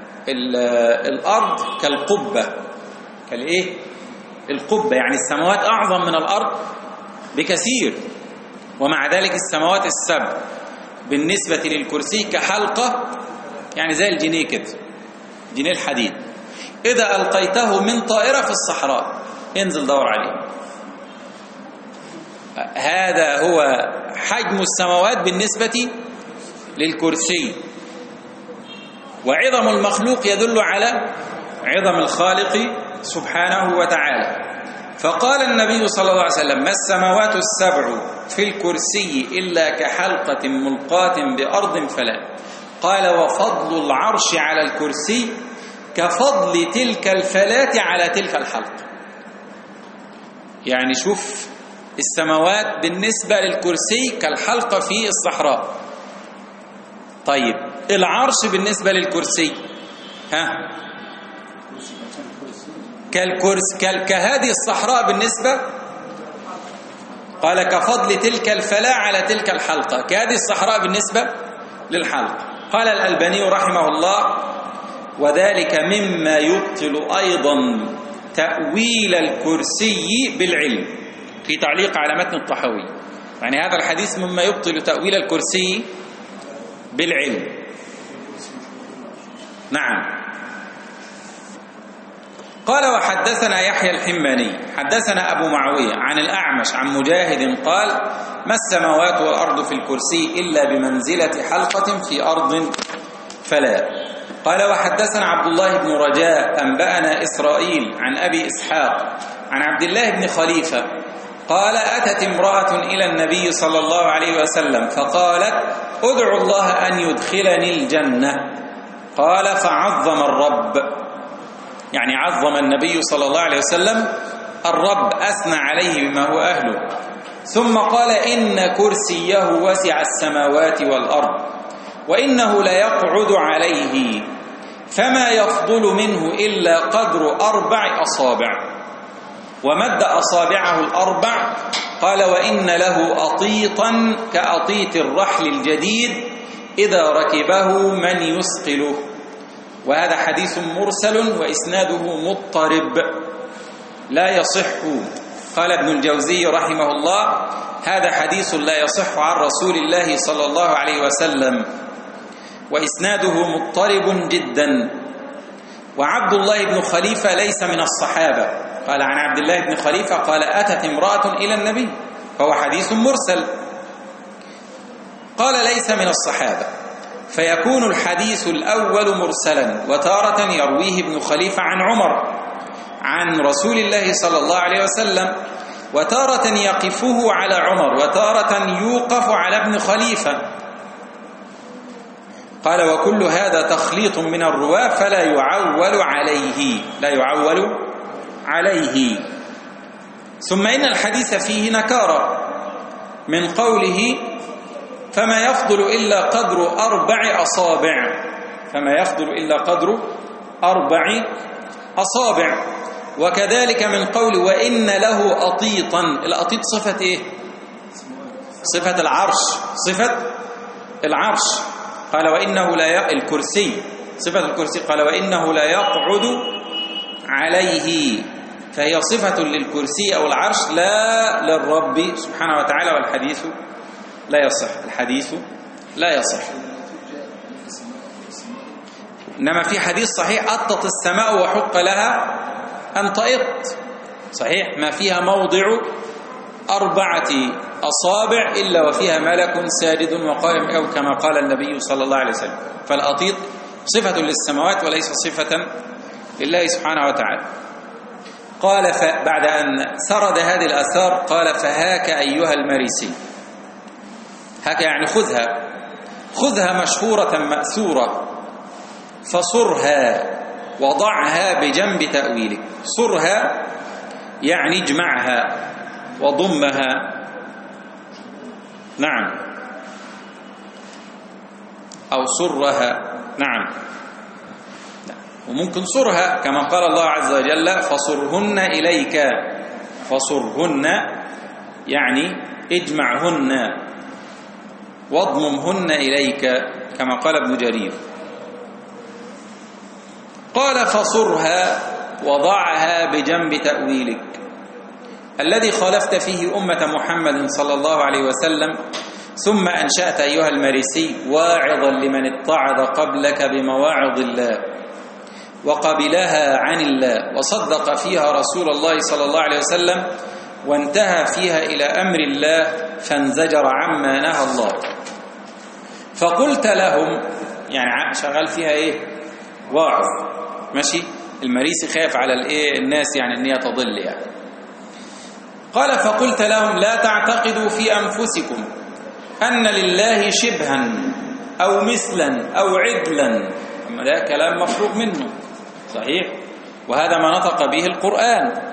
الأرض كالقبة، كالإيه؟ القبة، يعني السماوات أعظم من الأرض بكثير، ومع ذلك السماوات السبع بالنسبة للكرسي كحلقة، يعني زي الجنيه كده، جنيه الحديد، إذا ألقيته من طائرة في الصحراء انزل دور عليه. هذا هو حجم السماوات بالنسبة للكرسي. وعظم المخلوق يدل على عظم الخالق سبحانه وتعالى. فقال النبي صلى الله عليه وسلم ما السماوات السبع في الكرسي إلا كحلقة ملقاة بأرض فلا. قال وفضل العرش على الكرسي كفضل تلك الفلاة على تلك الحلقة. يعني شوف السماوات بالنسبة للكرسي كالحلقة في الصحراء. طيب العرش بالنسبة للكرسي ها كالكرسي كهذه الصحراء بالنسبة، قال كفضل تلك الفلاة على تلك الحلقة، كهذه الصحراء بالنسبة للحلقة. قال الألباني رحمه الله وذلك مما يبطل أيضا تأويل الكرسي بالعلم، في تعليق على متن الطحاوي. يعني هذا الحديث مما يبطل تأويل الكرسي بالعلم. نعم. قال وحدثنا يحيى الحماني حدثنا أبو معاوية عن الأعمش عن مجاهد قال ما السماوات والأرض في الكرسي إلا بمنزلة حلقة في أرض فلا. قال وحدثنا عبد الله بن رجاء أنبأنا إسرائيل عن أبي إسحاق عن عبد الله بن خليفة قال أتت امرأة إلى النبي صلى الله عليه وسلم فقالت أدعو الله أن يدخلني الجنة. قال فعظم الرب، يعني عظم النبي صلى الله عليه وسلم الرب، أثنى عليه بما هو أهله. ثم قال إن كرسيه وسع السماوات والأرض وإنه لا يقعد عليه فما يفضل منه إلا قدر أربع أصابع. ومد أصابعه الأربع قال وإن له أطيطا كأطيط الرحل الجديد إذا ركبه من يثقله. وهذا حديث مرسل وإسناده مضطرب لا يصح. قال ابن الجوزي رحمه الله هذا حديث لا يصح عن رسول الله صلى الله عليه وسلم وإسناده مضطرب جدا. وعبد الله بن خليفة ليس من الصحابة. قال عن عبد الله بن خليفة قال أتت امرأة إلى النبي، فهو حديث مرسل. قال ليس من الصحابة، فيكون الحديث الأول مرسلا وتارة يرويه ابن خليفة عن عمر عن رسول الله صلى الله عليه وسلم، وتارة يقفه على عمر وتارة يوقف على ابن خليفة. قال وكل هذا تخليط من الرواة فلا يعول عليه لا يعول عليه. ثم إن الحديث فيه نكارة من قوله فما يفضل إلا قدر أربع أصابع، فما يفضل إلا قدر أربع أصابع. وكذلك من قول وإن له أطيطا، الأطيط صفة إيه؟ صفة العرش، صفة العرش. قال وإنه لا ي... الكرسي صفة الكرسي. قال وإنه لا يقعد عليه، فهي صفة للكرسي أو العرش لا للرب سبحانه وتعالى. والحديث لا يصح، الحديث لا يصح. إنما في حديث صحيح أطت السماء وحق لها أن تئط، صحيح، ما فيها موضع أربعة أصابع إلا وفيها ملك ساجد وقائم، أو كما قال النبي صلى الله عليه وسلم. فالأطيط صفة للسماوات وليس صفة لله سبحانه وتعالى. قال بعد أن سرد هذه الآثار قال فهاك أيها المريسي، هاك يعني خذها، خذها مشهورة مأثورة فصرها وضعها بجنب تأويلك. صرها يعني اجمعها وضمها، نعم، أو صرها، نعم. وممكن صرها كما قال الله عز وجل فصرهن إليك، فصرهن يعني اجمعهن واضممهن إليك كما قال ابن جرير. قال فصرها وضعها بجنب تأويلك الذي خالفت فيه أمة محمد صلى الله عليه وسلم، ثم أنشأت أيها المريسي واعظا لمن اتعظ قبلك بمواعظ الله وقبلها عن الله وصدق فيها رسول الله صلى الله عليه وسلم وانتهى فيها إلى أمر الله فانزجر عما نهى الله. فقلت لهم، يعني شغال فيها إيه؟ واعظ، ماشي. المريسي خاف على الإيه؟ الناس، يعني أن هي تضل يعني. قال فقلت لهم لا تعتقدوا في أنفسكم أن لله شبها أو مثلا أو عدلا. أما ده كلام مفروغ منه، صحيح، وهذا ما نطق به القرآن،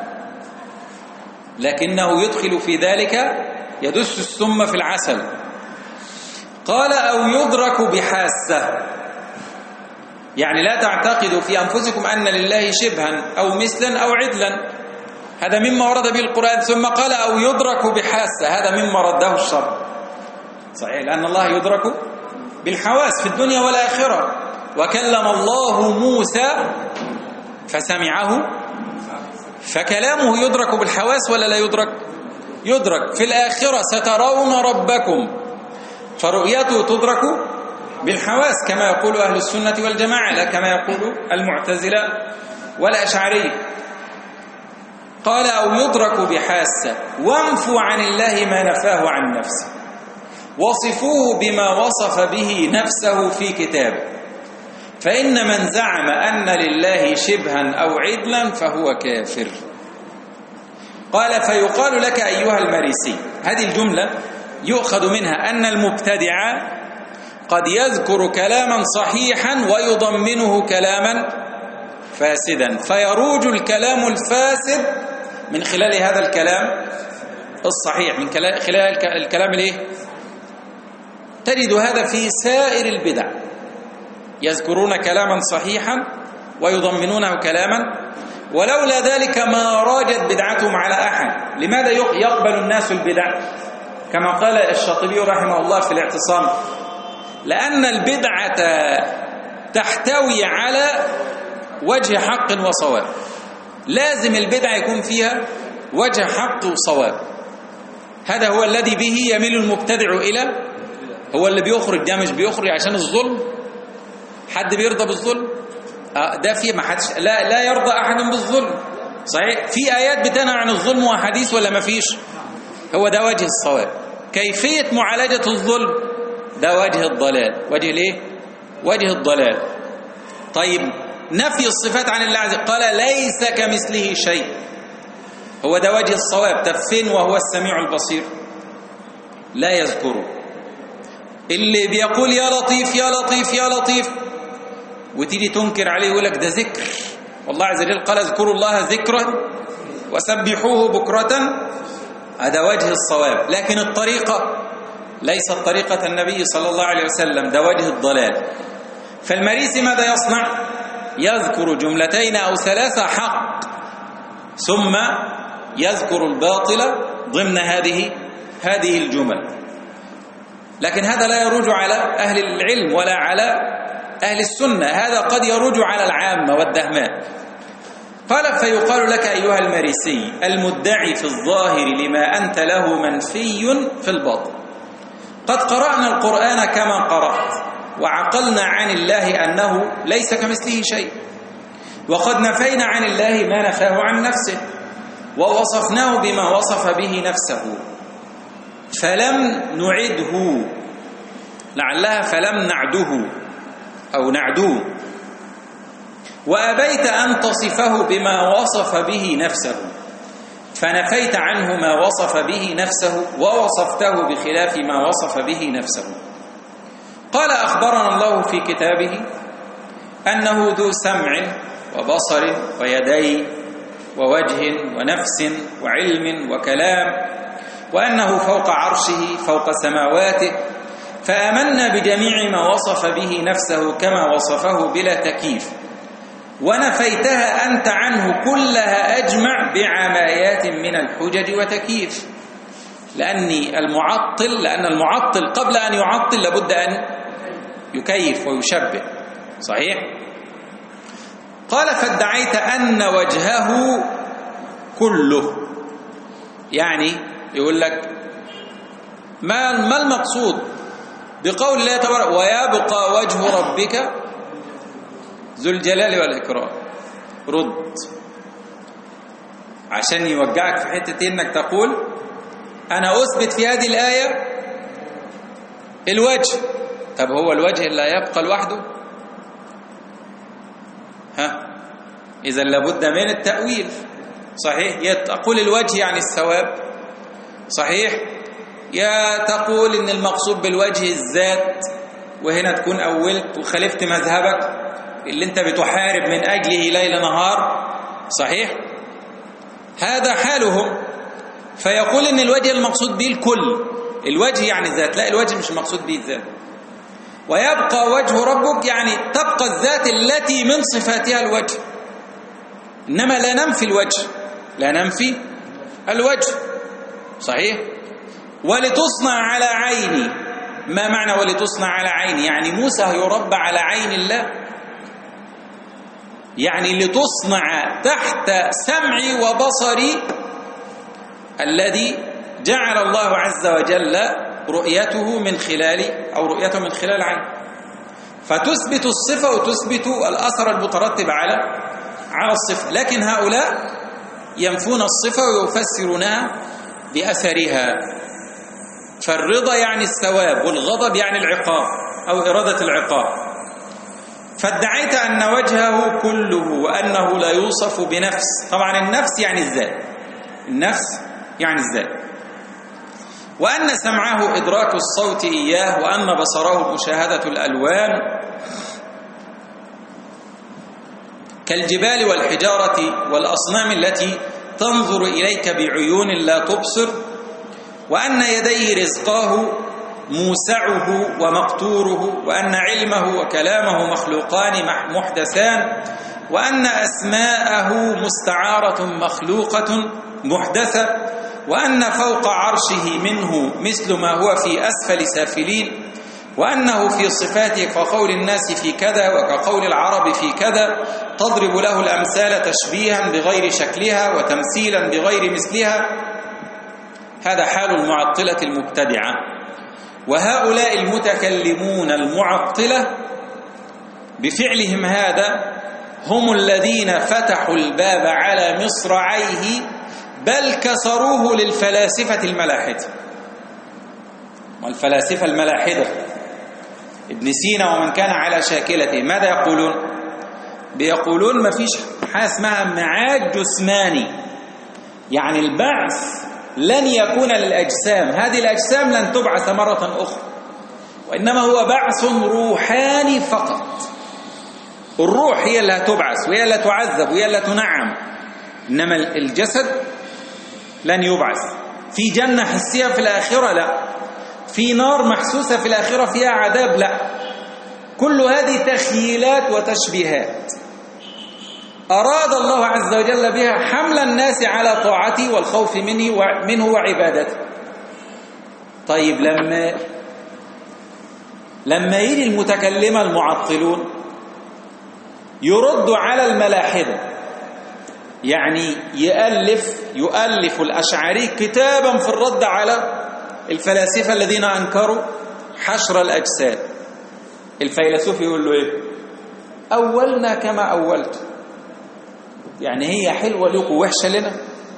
لكنه يدخل في ذلك يدس السم في العسل. قال أو يدرك بحاسة، يعني لا تعتقدوا في أنفسكم أن لله شبها أو مثلا أو عدلا، هذا مما ورد به القرآن. ثم قال أو يدرك بحاسة، هذا مما رده الشرع، صحيح، لأن الله يدرك بالحواس في الدنيا والآخرة. وكلم الله موسى فسمعه فكلامه يدرك بالحواس ولا لا يدرك؟ يدرك. في الآخرة سترون ربكم، فرؤيته تدرك بالحواس كما يقول أهل السنة والجماعة، لا كما يقول المعتزلة والأشعرية. قال أو يدرك بحاسة. وانفوا عن الله ما نفاه عن نفسه، وصفوه بما وصف به نفسه في كتابه، فإن من زعم أن لله شبها أو عدلا فهو كافر. قال فيقال لك أيها المريسي. هذه الجملة يؤخذ منها أن المبتدع قد يذكر كلاما صحيحا ويضمنه كلاما فاسدا، فيروج الكلام الفاسد من خلال هذا الكلام الصحيح، من خلال الكلام الايه؟ تجد هذا في سائر البدع، يذكرون كلاما صحيحا ويضمنونه كلاما، ولولا ذلك ما راجت بدعتهم على أحد. لماذا يقبل الناس البدع؟ كما قال الشاطبي رحمه الله في الاعتصام: لأن البدعة تحتوي على وجه حق وصواب، لازم البدعة يكون فيها وجه حق وصواب. هذا هو الذي به يميل المبتدع إلى، هو اللي بيخرج. ده مش بيخرج عشان الظلم، حد بيرضى بالظلم؟ آه ده في ما حدش، لا لا يرضى أحد بالظلم. صحيح في آيات بتنهى عن الظلم وحديث ولا ما فيش؟ هو ده وجه الصواب. كيفية معالجة الظلم ده وجه الضلال. وجه ليه؟ وجه الضلال. طيب نفي الصفات عن الله عز وجل، قال ليس كمثله شيء، هو ده وجه الصواب. طب فين وهو السميع البصير؟ لا يذكره. اللي بيقول يا لطيف يا لطيف يا لطيف وتيجي تنكر عليه يقول لك ده ذكر، والله عز وجل قال اذكروا الله ذكرا وسبحوه بكرة، هذا وجه الصواب. لكن الطريقة ليست طريقة النبي صلى الله عليه وسلم، ده وجه الضلال. فالمريسي ماذا يصنع؟ يذكر جملتين أو ثلاثة حق، ثم يذكر الباطل ضمن هذه هذه الجمل. لكن هذا لا يروج على أهل العلم ولا على أهل السنة، هذا قد يروج على العامة والدهماء. قال فيقال لك أيها المريسي المدعي في الظاهر لما أنت له منفي في الباطن، قد قرأنا القرآن كما قرأت، وعقلنا عن الله أنه ليس كمثله شيء، وقد نفينا عن الله ما نفاه عن نفسه، ووصفناه بما وصف به نفسه، فلم نعده، لعلها فلم نعده أو نعدوه، وأبيت أن تصفه بما وصف به نفسه، فنفيت عنه ما وصف به نفسه ووصفته بخلاف ما وصف به نفسه. قال أخبرنا الله في كتابه أنه ذو سمع وبصر ويدين ووجه ونفس وعلم وكلام، وأنه فوق عرشه فوق سماواته، فآمنا بجميع ما وصف به نفسه كما وصفه بلا تكييف، ونفيتها أنت عنه كلها أجمع بعمايات من الحجج وتكييف. لأني المعطل لأن المعطل قبل أن يعطل لابد أن يكيف ويشبه. صحيح؟ قال فادعيت أن وجهه كله، يعني يقول لك ما ما المقصود بقول الله تبارك ويبقى وجه ربك ذو الجلال والإكرام؟ رد عشان يوجعك في حتة إنك تقول أنا أثبت في هذه الآية الوجه. طب هو الوجه اللي يبقى لوحده؟ ها إذا لابد من التأويل. صحيح؟ تقول الوجه يعني الثواب، صحيح؟ يا تقول إن المقصود بالوجه الذات، وهنا تكون أولت وخالفت مذهبك اللي انت بتحارب من أجله ليل نهار. صحيح؟ هذا حالهم. فيقول إن الوجه المقصود به الكل، الوجه يعني الذات، لا الوجه مش المقصود به الذات. ويبقى وجه ربك يعني تبقى الذات التي من صفاتها الوجه، إنما لا ننفي الوجه، لا ننفي الوجه. صحيح؟ ولتصنع على عيني، ما معنى ولتصنع على عيني؟ يعني موسى يربى على عين الله، يعني لتصنع تحت سمعي وبصري الذي جعل الله عز وجل رؤيته من خلال أو رؤيته من خلال عين، فتثبت الصفة وتثبت الأثر المترتب على على الصفة. لكن هؤلاء ينفون الصفة ويفسرونها بأثرها. فالرضا يعني الثواب، والغضب يعني العقاب أو إرادة العقاب. فادعيت أن وجهه كله وأنه لا يوصف بنفس. طبعا النفس يعني الذات، النفس يعني الذات. وأن سمعه إدراك الصوت إياه، وأن بصره مشاهدة الألوان كالجبال والحجارة والأصنام التي تنظر إليك بعيون لا تبصر، وأن يديه رزقاه موسعه ومقتوره، وأن علمه وكلامه مخلوقان محدثان، وأن أسماءه مستعارة مخلوقة محدثة، وأن فوق عرشه منه مثل ما هو في أسفل سافلين، وأنه في صفاته كقول الناس في كذا وكقول العرب في كذا، تضرب له الأمثال تشبيها بغير شكلها وتمثيلا بغير مثلها. هذا حال المعطلة المبتدعة. وهؤلاء المتكلمون المعطلة بفعلهم هذا هم الذين فتحوا الباب على مصراعيه، بل كسروه للفلاسفة الملاحدة. والفلاسفة الملاحدة ابن سينا ومن كان على شاكلته ماذا يقولون؟ بيقولون ما فيش حاجة اسمها معاد جسماني، يعني البعث لن يكون للأجسام، هذه الأجسام لن تبعث مرة أخرى، وإنما هو بعث روحاني فقط. الروح هي اللي هتبعث وهي اللي تعذب وهي اللي تنعم، إنما الجسد لن يبعث. في جنة حسية في الآخرة؟ لا. في نار محسوسة في الآخرة فيها عذاب؟ لا. كل هذه تخيلات وتشبيهات أراد الله عز وجل بها حمل الناس على طاعته والخوف منه منه وعبادته. طيب لما لما يجي المتكلمة المعطلون يردوا على الملاحدة، يعني يؤلف يؤلف الأشعري كتابا في الرد على الفلاسفة الذين أنكروا حشر الأجساد، الفيلسوف يقول له إيه؟ أولنا كما أولت، يعني هي حلوة لكم وحشة لنا؟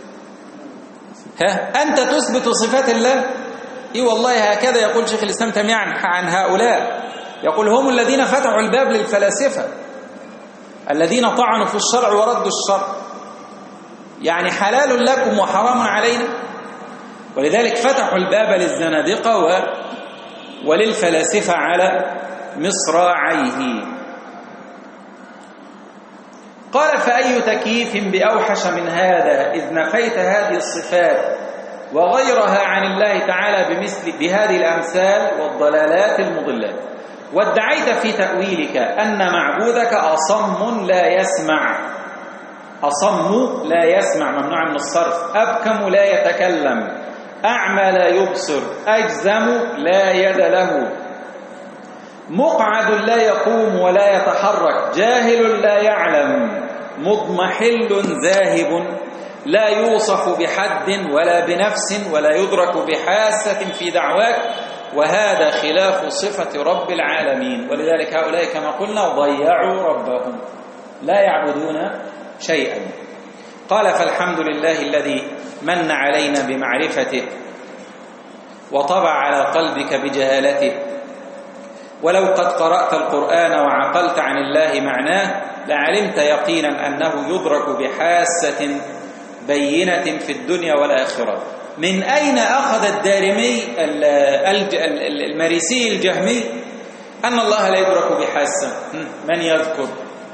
ها أنت تثبت صفات الله؟ إيه والله هكذا يقول شيخ الإسلام تيمية عن هؤلاء، يقول هم الذين فتحوا الباب للفلاسفة الذين طعنوا في الشرع وردوا الشرع، يعني حلال لكم وحرام علينا. ولذلك فتحوا الباب للزنادقة و... وللفلاسفة على مصراعيه. قال فأي تكييف بأوحش من هذا إذ نفيت هذه الصفات وغيرها عن الله تعالى بمثل بهذه الأمثال والضلالات المضلات، وادعيت في تأويلك أن معبودك أصم لا يسمع، أصم لا يسمع ممنوع من الصرف، أبكم لا يتكلم، أعمى لا يبصر، أجزم لا يد له، مقعد لا يقوم ولا يتحرك، جاهل لا يعلم، مضمحل ذاهب، لا يوصف بحد ولا بنفس ولا يدرك بحاسة في دعواك، وهذا خلاف صفة رب العالمين. ولذلك هؤلاء كما قلنا ضيعوا ربهم، لا يعبدون شيئا. قال فالحمد لله الذي من علينا بمعرفته وطبع على قلبك بجهالته، ولو قد قرأت القرآن وعقلت عن الله معناه لعلمت يقينا أنه يدرك بحاسة بينة في الدنيا والآخرة. من أين أخذ الدارمي المريسي الجهمي أن الله لا يدرك بحاسة؟ من يذكر؟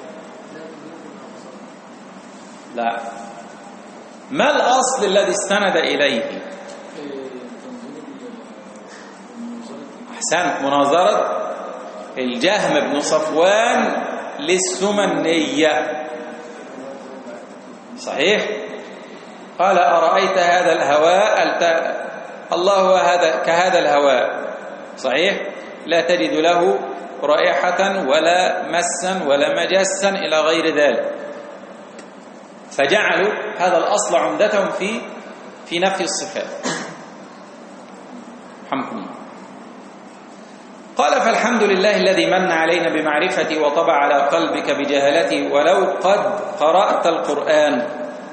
لا. ما الأصل الذي استند إليه؟ أحسنت، مناظرة الجهم بن صفوان للسمنية، صحيح؟ قال أرأيت هذا الهواء الله هذا كهذا الهواء، صحيح؟ لا تجد له رائحة ولا مسا ولا مجسا إلى غير ذلك. فجعلوا هذا الأصل عمدتهم في في نفي الصفات. حمكم. قال فالحمد لله الذي من علينا بمعرفتي وطبع على قلبك بجهالتي ولو قد قرأت القرآن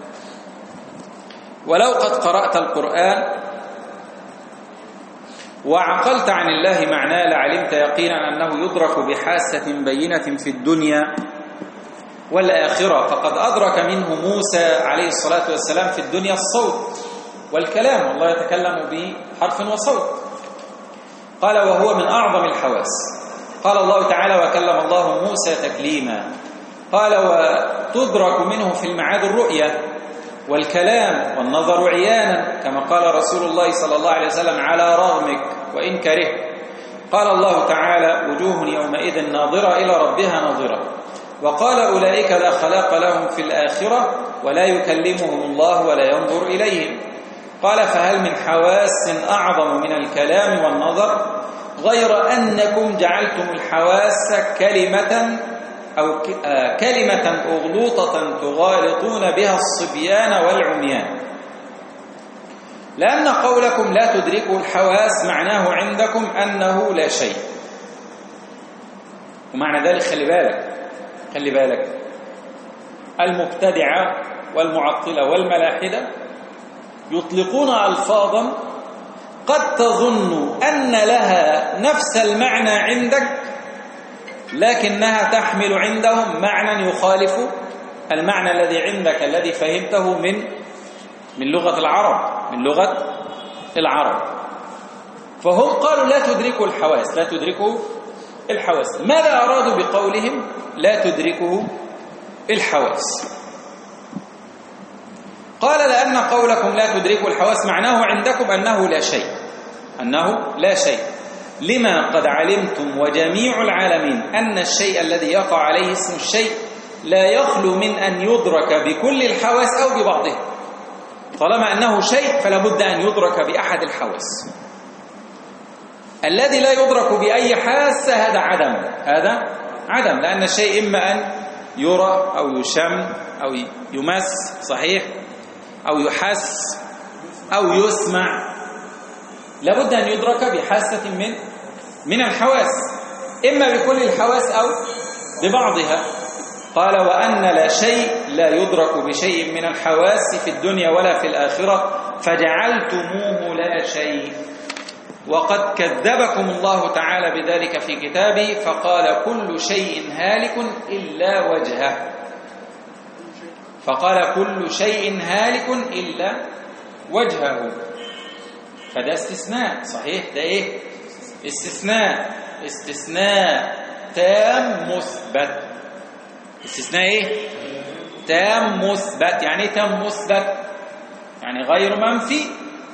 ولو قد قرأت القرآن وعقلت عن الله معناه لعلمت يقينا أنه يدرك بحاسة بينة في الدنيا والآخرة، فقد أدرك منه موسى عليه الصلاة والسلام في الدنيا الصوت والكلام، والله يتكلم بحرف وصوت. قال وهو من أعظم الحواس. قال الله تعالى وكلم الله موسى تكليما. قال وتدرك منه في المعاد الرؤية والكلام والنظر عيانا، كما قال رسول الله صلى الله عليه وسلم على رغمك وإن كرهت. قال الله تعالى وجوه يومئذ ناظرة إلى ربها ناظرة. وقال أولئك لا خلاق لهم في الآخرة ولا يكلمهم الله ولا ينظر إليهم. قال فهل من حواس أعظم من الكلام والنظر، غير أنكم جعلتم الحواس كلمة أو كلمة أغلوطة تغالطون بها الصبيان والعميان، لأن قولكم لا تدركوا الحواس معناه عندكم أنه لا شيء. ومعنى ذلك خلي بالك خلي بالك المبتدعة والمعطلة والملاحدة يطلقون ألفاظا قد تظن أن لها نفس المعنى عندك، لكنها تحمل عندهم معنى يخالف المعنى الذي عندك الذي فهمته من من لغة العرب من لغة العرب. فهم قالوا لا تدركوا الحواس لا تدركوا الحواس. ماذا أرادوا بقولهم لا تدركوا الحواس؟ قال لأن قولكم لا تدركوا الحواس معناه عندكم أنه لا شيء أنه لا شيء لما قد علمتم وجميع العالمين أن الشيء الذي يقع عليه اسم الشيء لا يخلو من أن يدرك بكل الحواس أو ببعضها. طالما أنه شيء فلا بد أن يدرك بأحد الحواس. الذي لا يدرك بأي حاسة هذا عدم هذا عدم لأن الشيء إما أن يرى أو يشم أو يمس صحيح أو يحس أو يسمع، لابد أن يدرك بحاسة من من الحواس، إما بكل الحواس أو ببعضها. قال وأن لا شيء لا يدرك بشيء من الحواس في الدنيا ولا في الآخرة فجعلتموه لا شيء. وقد كذبكم الله تعالى بذلك في كتابه فقال كل شيء هالك إلا وجهه فقال كل شيء هالك إلا وجهه. فده استثناء صحيح، ده ايه استثناء استثناء تام مثبت. استثناء ايه تام مثبت. يعني ايه تام مثبت؟ يعني غير منفي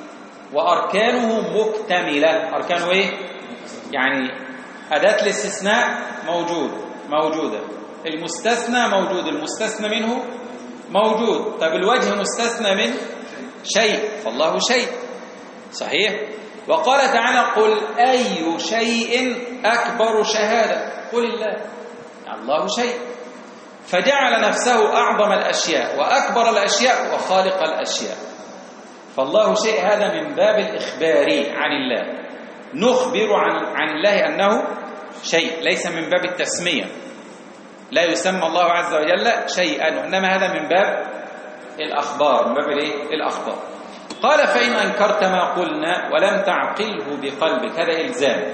وأركانه مكتملة. أركانه ايه؟ يعني أداة الاستثناء موجود موجودة، المستثنى موجود، المستثنى منه موجود. طب الوجه مستثنى من شيء فالله شيء صحيح. وقال تعالى قل أي شيء أكبر شهادة قل الله. الله شيء، فجعل نفسه أعظم الأشياء وأكبر الأشياء وخالق الأشياء. فالله شيء هذا من باب الإخبار عن الله، نخبر عن, عن الله أنه شيء، ليس من باب التسمية. لا يسمى الله عز وجل شيئا، إنما هذا من باب الأخبار، من باب الأخبار. قال فإن أنكرت ما قلنا ولم تعقله بقلبك، هذا إلزام،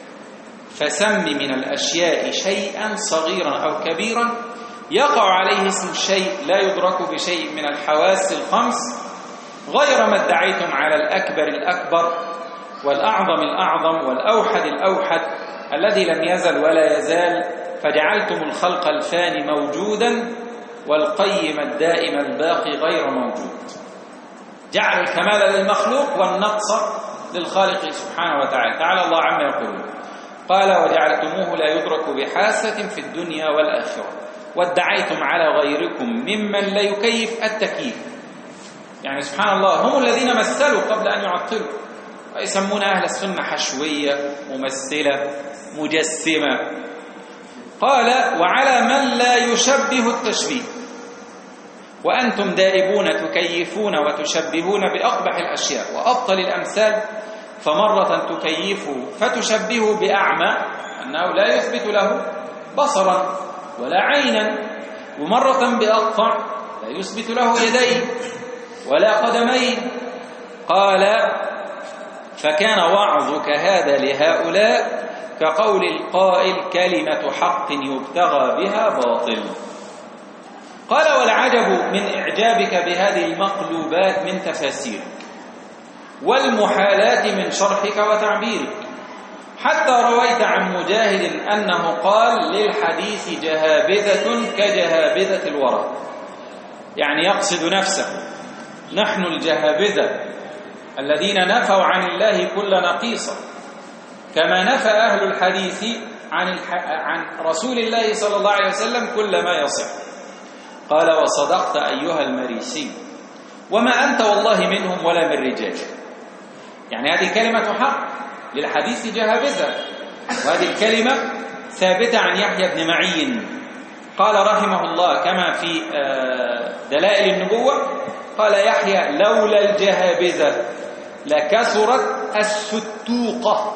فسم من الأشياء شيئا صغيرا أو كبيرا يقع عليه اسم الشيء لا يدرك بشيء من الحواس الخمس، غير ما ادعيتم على الأكبر الأكبر والأعظم الأعظم والأوحد الأوحد الذي لم يزل ولا يزال، فجعلتم الخلق الفاني موجودا والقيم الدائم الباقي غير موجود. جعل الكمال للمخلوق والنقص للخالق سبحانه وتعالى، تعالى الله عما يقولون. قال وجعلتموه لا يدرك بحاسة في الدنيا والآخرة، وادعيتم على غيركم ممن لا يكيف التكييف. يعني سبحان الله هم الذين مثلوا قبل أن يعطلوا، ويسمون أهل السنة حشوية ممثلة مجسمة. قال وعلى من لا يشبه التشبيه، وأنتم دائبون تكيفون وتشبهون بأقبح الأشياء وأبطل الأمثال، فمرة تكيفوا فتشبهوا بأعمى أنه لا يثبت له بصرا ولا عينا، ومرة بأقطع لا يثبت له يدين ولا قدمين. قال: فكان وعظك هذا لهؤلاء كقول القائل: كلمة حق يبتغى بها باطل. قال: والعجب من إعجابك بهذه المقلوبات من تفاسيرك والمحالات من شرحك وتعبيرك، حتى رويت عن مجاهد أنه قال: للحديث جهابذة كجهابذة الورى، يعني يقصد نفسه. نحن الجهابذة الذين نفوا عن الله كل نقيصة، كما نفى أهل الحديث عن, الح... عن رسول الله صلى الله عليه وسلم كل ما يصح. قال: وصدقت أيها المريسي، وما أنت والله منهم ولا من رجال. يعني هذه كلمة حق للحديث جهابذة، وهذه الكلمة ثابتة عن يحيى بن معين. قال رحمه الله كما في دلائل النبوة، قال يحيى: لولا الجهابذة لكثرت الستوقة،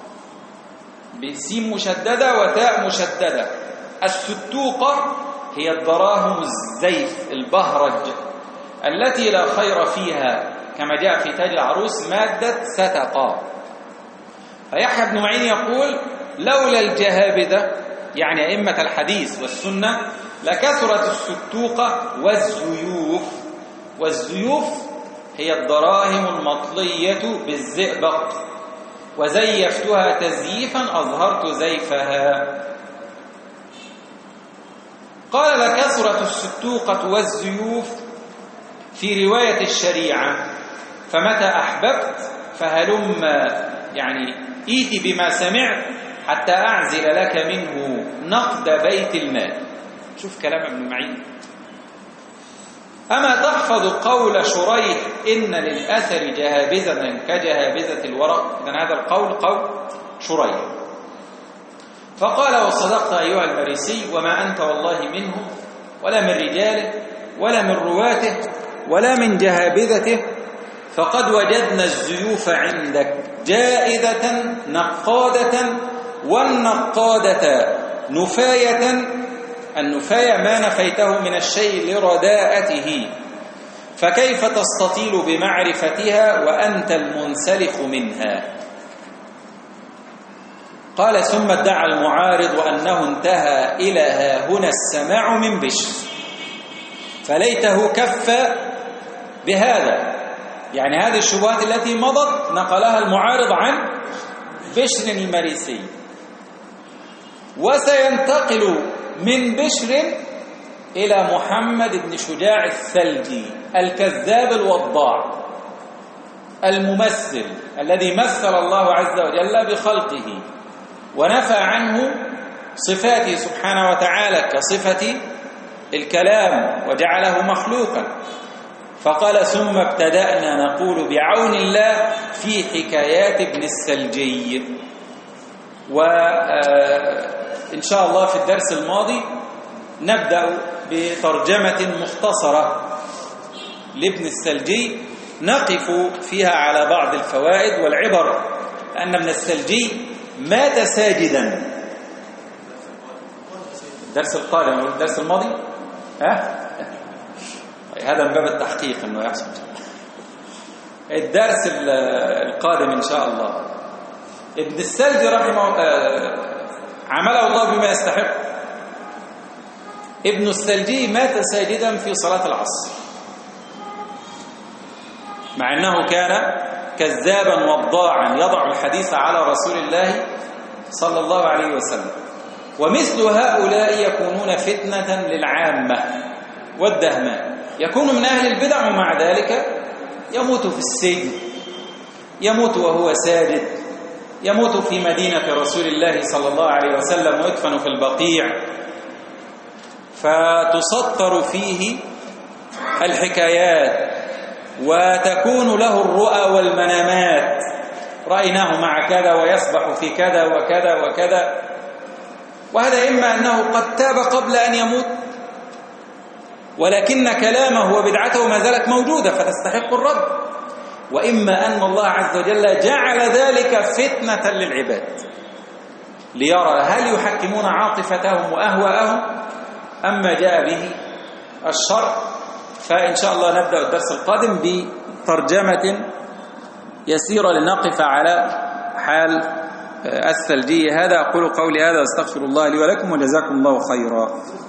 بسين مشددة وتاء مشددة. الستوقة هي الدراهم الزيف البهرج التي لا خير فيها، كما جاء في تاج العروس مادة ستقا. فيحيى بن معين يقول: لولا الجهابذة، يعني أئمة الحديث والسنة، لكثرت الستوقة والزيوف. والزيوف هي الدراهم المطلية بالزئبق، وزيفتها تزييفا أظهرت زيفها. قال: لكثرت الستوقة والزيوف في رواية الشريعة، فمتى أحببت فهلم، يعني إيت بما سمعت حتى أعزل لك منه نقد بيت المال. شوف كلام ابن معين. أما تحفظ قول شريح: إن للأثر جهابذة كجهابذة الورق. إذن هذا القول قول شريح. فقال: وصدقت أيها المريسي، وما أنت والله منهم ولا من رجاله ولا من رواته ولا من جهابذته، فقد وجدنا الزيوف عندك جائزة نقادة، والنقادة نفاية. النفاية ما نفيته من الشيء لرداءته، فكيف تستطيل بمعرفتها وأنت المنسلخ منها؟ قال: ثم ادعى المعارض أنه انتهى إلى ها هنا السماع من بشر، فليته كف بهذا. يعني هذه الشبهات التي مضت نقلها المعارض عن بشر المريسي، وسينتقل من بشر إلى محمد بن شجاع الثلجي الكذاب الوضاع الممثل، الذي مثل الله عز وجل بخلقه ونفى عنه صفاته سبحانه وتعالى كصفة الكلام وجعله مخلوقا. فقال: ثم ابتدأنا نقول بعون الله في حكايات ابن الثلجي. وإن شاء الله في الدرس الماضي نبدأ بترجمة مختصرة لابن الثلجي نقف فيها على بعض الفوائد والعبر، لأن ابن الثلجي مات ساجدا. الدرس القادم أو الدرس الماضي؟ ها؟ هذا من باب التحقيق أنه يحصل. الدرس القادم إن شاء الله. ابن الثلجي رحمه عمله الله بما يستحق. ابن الثلجي مات ساجدا في صلاة العصر، مع أنه كان كذابا وضاعا يضع الحديث على رسول الله صلى الله عليه وسلم. ومثل هؤلاء يكونون فتنة للعامة والدهماء، يكون من أهل البدع ومع ذلك يموت في السجن، يموت وهو ساجد، يموت في مدينة رسول الله صلى الله عليه وسلم ويدفن في البقيع، فتسطر فيه الحكايات وتكون له الرؤى والمنامات، رأيناه مع كذا ويسبح في كذا وكذا وكذا. وهذا إما أنه قد تاب قبل أن يموت، ولكن كلامه وبدعته ما زالت موجودة فتستحق الرد، وإما أن الله عز وجل جعل ذلك فتنة للعباد ليرى هل يحكمون عاطفتهم وأهواءهم أما جاء به الشرع. فإن شاء الله نبدأ الدرس القادم بترجمة يسيرة لنقف على حال الثلجية. هذا أقول قولي هذا، أستغفر الله لي ولكم، وجزاكم الله خيرا.